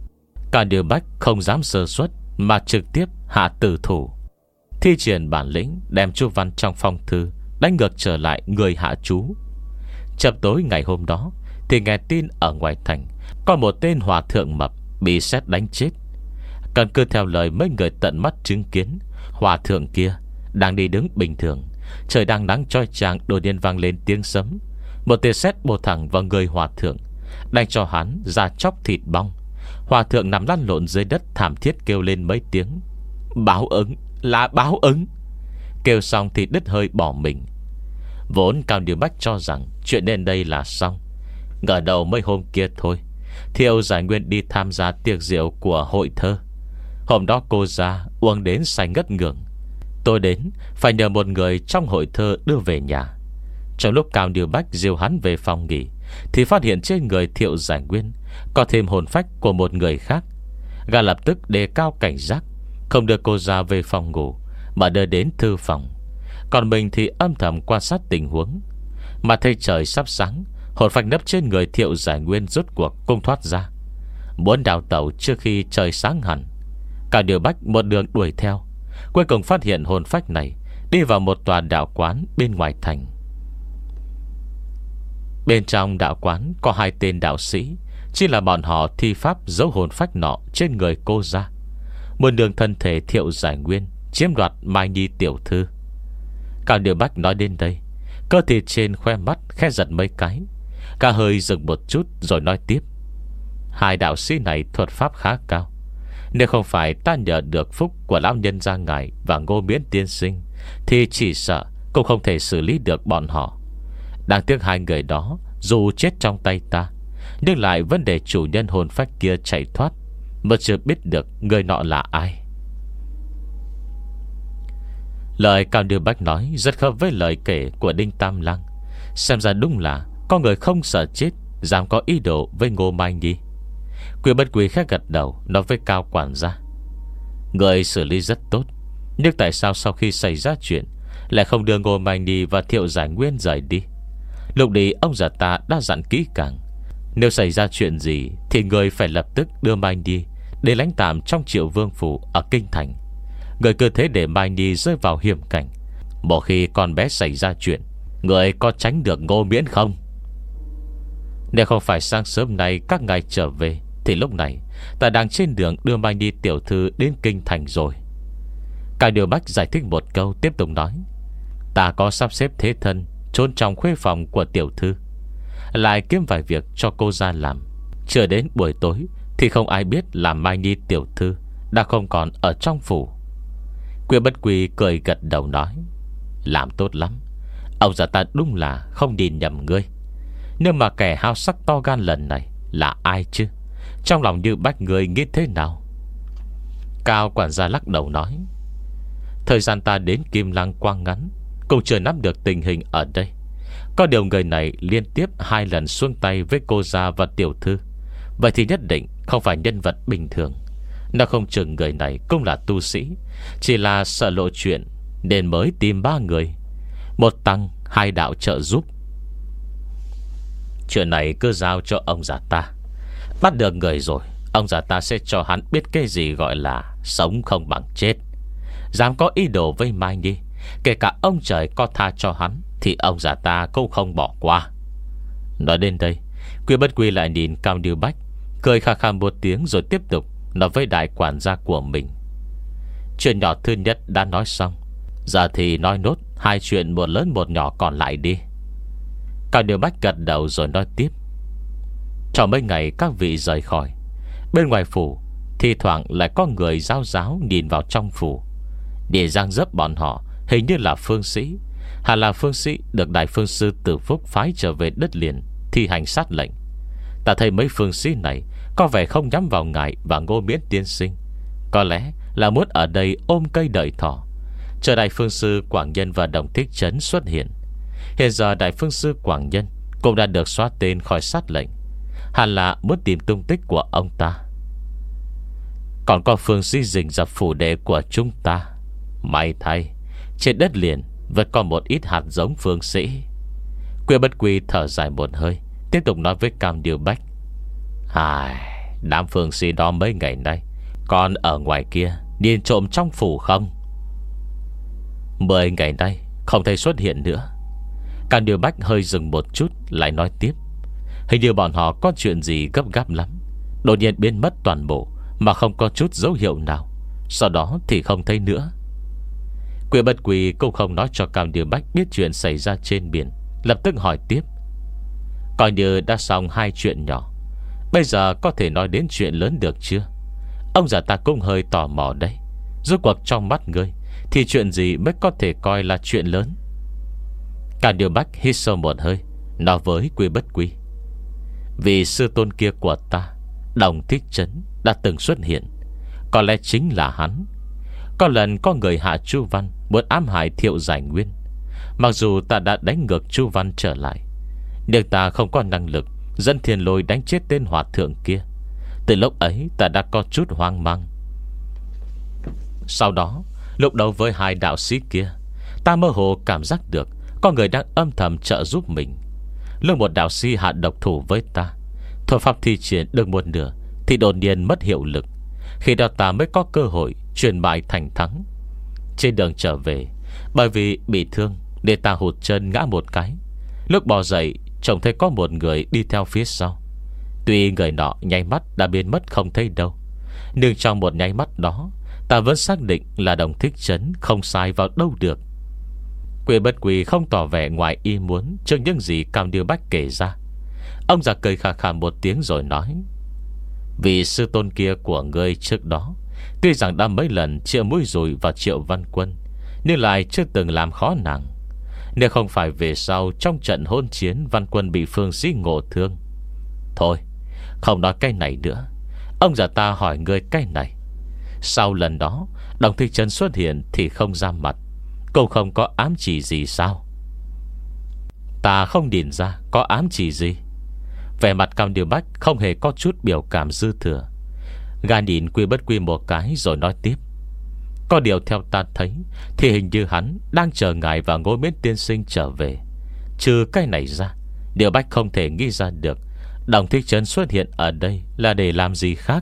Cả Điều Bách không dám sơ suất, mà trực tiếp hạ tử thủ, thi triển bản lĩnh đem chú văn trong phong thư đánh ngược trở lại người hạ chú. Chập tối ngày hôm đó thì nghe tin ở ngoài thành có một tên hòa thượng mập bị sét đánh chết. Căn cứ theo lời mấy người tận mắt chứng kiến, hòa thượng kia đang đi đứng bình thường, trời đang nắng chói chang, đột nhiên vang lên tiếng sấm. Một tia sét bổ thẳng vào người hòa thượng, đánh cho hắn da chóc thịt bong. Hòa thượng nằm lăn lộn dưới đất thảm thiết kêu lên mấy tiếng. Báo ứng, là báo ứng. Kêu xong thì đứt hơi bỏ mình. Vốn Cao Điều Bách cho rằng chuyện đến đây là xong. Ngờ đầu mấy hôm kia thôi, Thiệu Giải Nguyên đi tham gia tiệc rượu của hội thơ. Hôm đó cô ra uống đến say ngất ngưởng. Tôi đến phải nhờ một người trong hội thơ đưa về nhà. Trong lúc Cao Điều Bách dìu hắn về phòng nghỉ thì phát hiện trên người Thiệu Giải Nguyên có thêm hồn phách của một người khác. Gã lập tức đề cao cảnh giác, không đưa cô ra về phòng ngủ, mà đưa đến thư phòng. Còn mình thì âm thầm quan sát tình huống. Mà thấy trời sắp sáng, hồn phách nấp trên người Thiệu Giải Nguyên rốt cuộc cũng thoát ra, muốn đào tẩu trước khi trời sáng hẳn. Cả Điều Bách một đường đuổi theo, cuối cùng phát hiện hồn phách này đi vào một tòa đạo quán bên ngoài thành. Bên trong đạo quán có hai tên đạo sĩ, chỉ là bọn họ thi pháp giấu hồn phách nọ trên người cô ra, muốn đường thân thể Thiệu Giải Nguyên chiếm đoạt Mai Nhi tiểu thư. Cả Điều Bách nói đến đây, cơ thể trên khoe mắt khẽ giật mấy cái, cả hơi dừng một chút rồi nói tiếp. Hai đạo sĩ này thuật pháp khá cao, nếu không phải ta nhờ được phúc của lão nhân gia ngài và Ngô Miễn tiên sinh thì chỉ sợ cũng không thể xử lý được bọn họ. Đáng tiếc hai người đó dù chết trong tay ta, nhưng lại vẫn để chủ nhân hồn phách kia chạy thoát, mà chưa biết được người nọ là ai. Lời Cao Điều Bách nói rất khớp với lời kể của Đinh Tam Lăng. Xem ra đúng là có người không sợ chết dám có ý đồ với Ngô Mai Nhi. Quyền Bất Quỳ khác gật đầu nói với Cao quản gia: người xử lý rất tốt, nhưng tại sao sau khi xảy ra chuyện lại không đưa Ngô Mai Nhi và Thiệu Giải Nguyên rời đi? Lúc đi ông già ta đã dặn kỹ càng, nếu xảy ra chuyện gì thì người phải lập tức đưa Mai Nhi để lãnh tạm trong Triệu Vương phủ ở kinh thành. Người cứ thế để Mai Nhi rơi vào hiểm cảnh, một khi con bé xảy ra chuyện, người có tránh được Ngô Miễn không? Nếu không phải sáng sớm nay các ngài trở về thì lúc này ta đang trên đường đưa Mai Nhi tiểu thư đến kinh thành rồi. Cao Điều Bách giải thích một câu, tiếp tục nói: ta có sắp xếp thế thân trốn trong khuê phòng của tiểu thư, lại kiếm vài việc cho cô ra làm. Chưa đến buổi tối thì không ai biết là Mai Nhi tiểu thư đã không còn ở trong phủ. Quyền Bất Quỳ cười gật đầu nói: làm tốt lắm. Ông già ta đúng là không nhìn nhầm ngươi. Nhưng mà kẻ hao sắc to gan lần này là ai chứ? Trong lòng Như Bách người nghĩ thế nào? Cao quản gia lắc đầu nói: thời gian ta đến Kim Lăng quang ngắn, cũng chưa nắm được tình hình ở đây. Có điều người này liên tiếp hai lần xuông tay với cô gia và tiểu thư, vậy thì nhất định không phải nhân vật bình thường. Nó không chừng người này cũng là tu sĩ, chỉ là sợ lộ chuyện nên mới tìm ba người, một tăng hai đạo trợ giúp. Chuyện này cứ giao cho ông già ta. Bắt được người rồi, ông già ta sẽ cho hắn biết cái gì gọi là sống không bằng chết. Dám có ý đồ với Mai Nhi, kể cả ông trời có tha cho hắn thì ông già ta cũng không bỏ qua. Nói đến đây, Quy Bất Quy lại nhìn Cao Điều Bách, cười khà khà một tiếng rồi tiếp tục nói với đại quản gia của mình: chuyện nhỏ thứ nhất đã nói xong, giờ thì nói nốt hai chuyện một lớn một nhỏ còn lại đi. Cao Điều Bách gật đầu rồi nói tiếp: trong mấy ngày các vị rời khỏi, bên ngoài phủ thi thoảng lại có người giáo giáo nhìn vào trong phủ. Để giang dấp bọn họ hình như là phương sĩ, hay là phương sĩ được Đại Phương Sư Tử Phúc phái trở về đất liền thi hành sát lệnh. Ta thấy mấy phương sĩ này có vẻ không nhắm vào ngài và Ngô Miễn tiên sinh, có lẽ là muốn ở đây ôm cây đợi thỏ, chờ Đại Phương Sư Quảng Nhân và Đồng Thích Trấn xuất hiện. Hiện giờ Đại Phương Sư Quảng Nhân cũng đã được xóa tên khỏi sát lệnh, hẳn là muốn tìm tung tích của ông ta. Còn có phương sĩ rình rập phủ đệ của chúng ta, may thay trên đất liền vẫn còn một ít hạt giống phương sĩ. Quyền Bất Quy thở dài một hơi, tiếp tục nói với Cam Điều Bách: Ai, đám phương sĩ đó mấy ngày nay còn ở ngoài kia nhìn trộm trong phủ không? Mười ngày nay không thấy xuất hiện nữa. Cao Điều Bách hơi dừng một chút, lại nói tiếp: hình như bọn họ có chuyện gì gấp gáp lắm, đột nhiên biến mất toàn bộ mà không có chút dấu hiệu nào. Sau đó thì không thấy nữa. Quỷ Bất Quỷ cũng không nói cho Cao Điều Bách biết chuyện xảy ra trên biển, lập tức hỏi tiếp: coi như đã xong hai chuyện nhỏ, bây giờ có thể nói đến chuyện lớn được chưa? Ông già ta cũng hơi tò mò đấy. Rốt cuộc trong mắt ngươi thì chuyện gì mới có thể coi là chuyện lớn? Cao Điều Bách hít sâu một hơi, nói với Quỷ Bất Quỷ: vì sư tôn kia của ta, Đồng Thích Trấn, đã từng xuất hiện. Có lẽ chính là hắn. Có lần có người hạ Chu Văn muốn ám hại Thiệu Giải Nguyên. Mặc dù ta đã đánh ngược Chu Văn trở lại, nhưng ta không có năng lực dẫn Thiên Lôi đánh chết tên hòa thượng kia. Từ lúc ấy ta đã có chút hoang mang. Sau đó, lúc đầu với hai đạo sĩ kia, ta mơ hồ cảm giác được có người đang âm thầm trợ giúp mình. Lúc một đạo sĩ hạ độc thủ với ta, thuật pháp thi triển được một nửa thì đột nhiên mất hiệu lực. Khi đó ta mới có cơ hội chuyển bại thành thắng. Trên đường trở về, bởi vì bị thương nên ta hụt chân ngã một cái. Lúc bò dậy, trông thấy có một người đi theo phía sau. Tuy người nọ nháy mắt đã biến mất không thấy đâu, nhưng trong một nháy mắt đó, ta vẫn xác định là Đồng Thích Trấn không sai vào đâu được. Quỷ Bất Quỷ không tỏ vẻ ngoài ý muốn trước những gì Cao Điều Bách kể ra. Ông già cười khà khà một tiếng rồi nói: vì sư tôn kia của ngươi trước đó tuy rằng đã mấy lần chĩa mũi dùi vào Triệu Văn Quân, nhưng lại chưa từng làm khó nàng. Nếu không phải về sau trong trận hôn chiến Văn Quân bị phương sĩ ngộ thương. Thôi, không nói cái này nữa. Ông già ta hỏi ngươi cái này: sau lần đó Đồng Thích Trấn xuất hiện thì không ra mặt, cũng không có ám chỉ gì sao? Ta không nhìn ra có ám chỉ gì. Vẻ mặt Cao Điều Bách không hề có chút biểu cảm dư thừa. Gà nhìn Quỷ Bất Quỷ một cái rồi nói tiếp: có điều theo ta thấy thì hình như hắn đang chờ ngài và Ngô Miễn tiên sinh trở về. Trừ cái này ra, Điều Bách không thể nghĩ ra được Đồng Thích Trấn xuất hiện ở đây là để làm gì khác.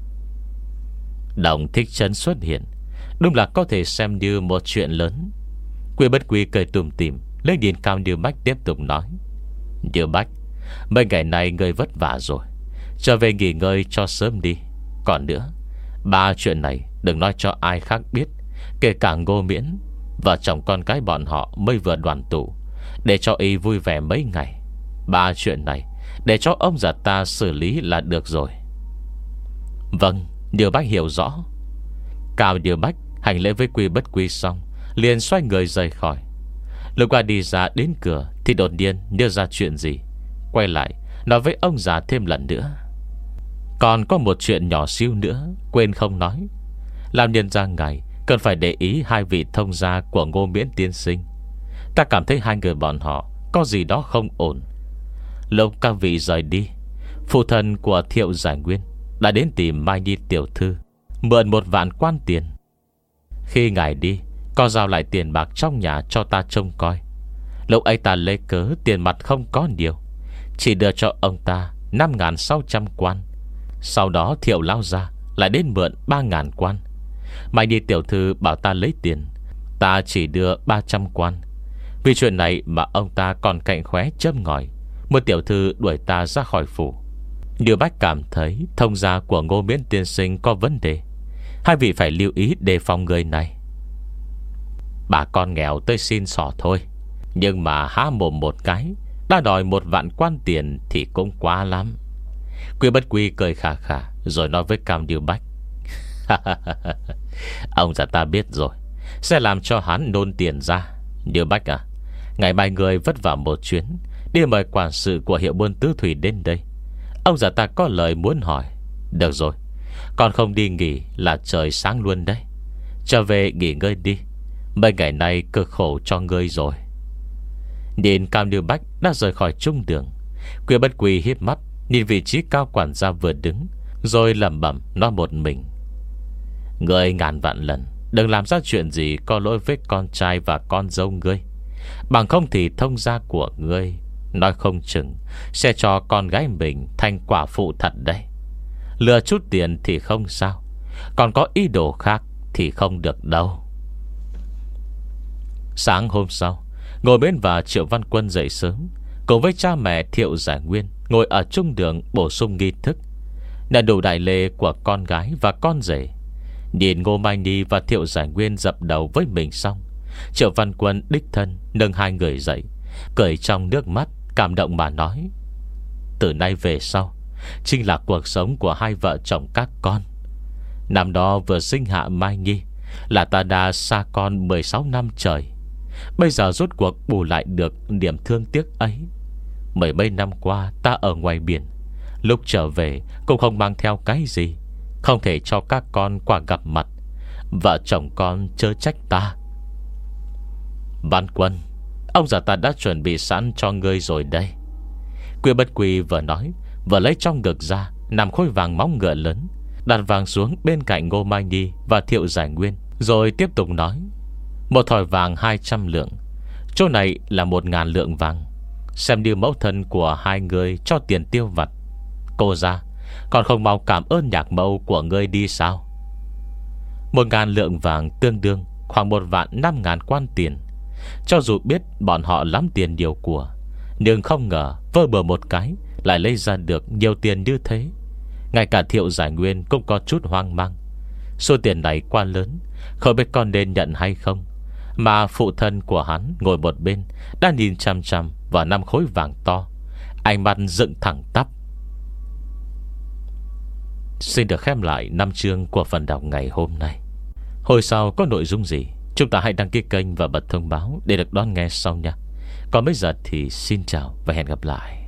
Đồng Thích Trấn xuất hiện đúng là có thể xem như một chuyện lớn. Quỷ Bất Quỷ cười tủm tỉm lấy điện Cao Điều Bách tiếp tục nói: Điều Bách, mấy ngày nay ngươi vất vả rồi, trở về nghỉ ngơi cho sớm đi. Còn nữa, ba chuyện này đừng nói cho ai khác biết, kể cả Ngô Miễn. Vợ chồng con cái bọn họ mới vừa đoàn tụ, để cho y vui vẻ mấy ngày. Ba chuyện này để cho ông già ta xử lý là được rồi. Vâng, Điều Bách hiểu rõ. Cao Điều Bách hành lễ với Quỷ Bất Quỷ xong, liền xoay người rời khỏi. Lúc qua đi ra đến cửa thì đột nhiên nhớ ra chuyện gì, quay lại nói với ông già thêm lần nữa: còn có một chuyện nhỏ xíu nữa quên không nói. Làm nhân ra ngài cần phải để ý hai vị thông gia của Ngô Miễn tiên sinh. Ta cảm thấy hai người bọn họ có gì đó không ổn. Lúc các vị rời đi, phụ thân của Thiệu Giải Nguyên đã đến tìm Mai Nhi tiểu thư mượn một vạn quan tiền. Khi ngài đi, có giao lại tiền bạc trong nhà cho ta trông coi. Lúc ấy ta lấy cớ tiền mặt không có nhiều, chỉ đưa cho ông ta năm ngàn sáu trăm quan. Sau đó Thiệu lão ra lại đến mượn ba ngàn quan. Mai Nhi tiểu thư bảo ta lấy tiền, ta chỉ đưa ba trăm quan. Vì chuyện này mà ông ta còn cạnh khóe châm ngòi, một tiểu thư đuổi ta ra khỏi phủ. Điều Bách cảm thấy thông gia của Ngô Miễn tiên sinh có vấn đề. Hai vị phải lưu ý đề phòng người này. Bà con nghèo tới xin xỏ thôi, nhưng mà há mồm một cái đã đòi một vạn quan tiền thì cũng quá lắm. Quỷ Bất Quỷ cười khà khà rồi nói với Cao Điều Bách: ông già ta biết rồi, sẽ làm cho hắn nôn tiền ra. Điều Bách à, ngày mai người vất vả một chuyến, đi mời quản sự của hiệu buôn Tứ Thủy đến đây. Ông già ta có lời muốn hỏi. Được rồi, còn không đi nghỉ là trời sáng luôn đấy. Trở về nghỉ ngơi đi, mấy ngày nay cực khổ cho ngươi rồi. Nhìn Cao Điều Bách đã rời khỏi trung đường, Quỷ Bất Quỷ híp mắt nhìn vị trí cao quản gia vừa đứng, rồi lẩm bẩm nói một mình: ngươi ngàn vạn lần đừng làm ra chuyện gì có lỗi với con trai và con dâu ngươi, bằng không thì thông gia của ngươi nói không chừng sẽ cho con gái mình thành quả phụ thật đấy. Lừa chút tiền thì không sao, còn có ý đồ khác thì không được đâu. Sáng hôm sau, Ngô Miễn và Triệu Văn Quân dậy sớm, cùng với cha mẹ Thiệu Giải Nguyên ngồi ở trung đường bổ sung nghi thức, là đủ đại lễ của con gái và con rể. Nhìn Ngô Mai Nhi và Thiệu Giải Nguyên dập đầu với mình xong, Triệu Văn Quân đích thân nâng hai người dậy, cười trong nước mắt cảm động mà nói: từ nay về sau chính là cuộc sống của hai vợ chồng các con. Năm đó vừa sinh hạ Mai Nhi là ta đã xa con mười sáu năm trời. Bây giờ rốt cuộc bù lại được niềm thương tiếc ấy. Mười mấy năm qua ta ở ngoài biển, lúc trở về cũng không mang theo cái gì, không thể cho các con qua gặp mặt. Vợ chồng con chớ trách ta. Văn Quân, ông già ta đã chuẩn bị sẵn cho ngươi rồi đây. Quy Bất Quy vừa nói, vừa lấy trong ngực ra nằm khối vàng móng ngựa lớn, đặt vàng xuống bên cạnh Ngô Mai Nhi và Thiệu Giải Nguyên, rồi tiếp tục nói: một thỏi vàng hai trăm lượng, chỗ này là một ngàn lượng vàng, xem như mẫu thân của hai người cho tiền tiêu vặt. Cô ra, còn không mau cảm ơn nhạc mẫu của ngươi đi sao? Một ngàn lượng vàng tương đương khoảng một vạn năm ngàn quan tiền. Cho dù biết bọn họ lắm tiền nhiều của, nhưng không ngờ vơ bừa một cái lại lấy ra được nhiều tiền như thế. Ngay cả Thiệu Giải Nguyên cũng có chút hoang mang. Số tiền này quá lớn, không biết con nên nhận hay không. Mà phụ thân của hắn ngồi một bên đã nhìn chăm chăm vào năm khối vàng to, ánh mắt dựng thẳng tắp. Xin được khép lại năm chương của phần đọc ngày hôm nay. Hồi sau có nội dung gì, chúng ta hãy đăng ký kênh và bật thông báo để được đón nghe sau nha. Còn bây giờ thì xin chào và hẹn gặp lại.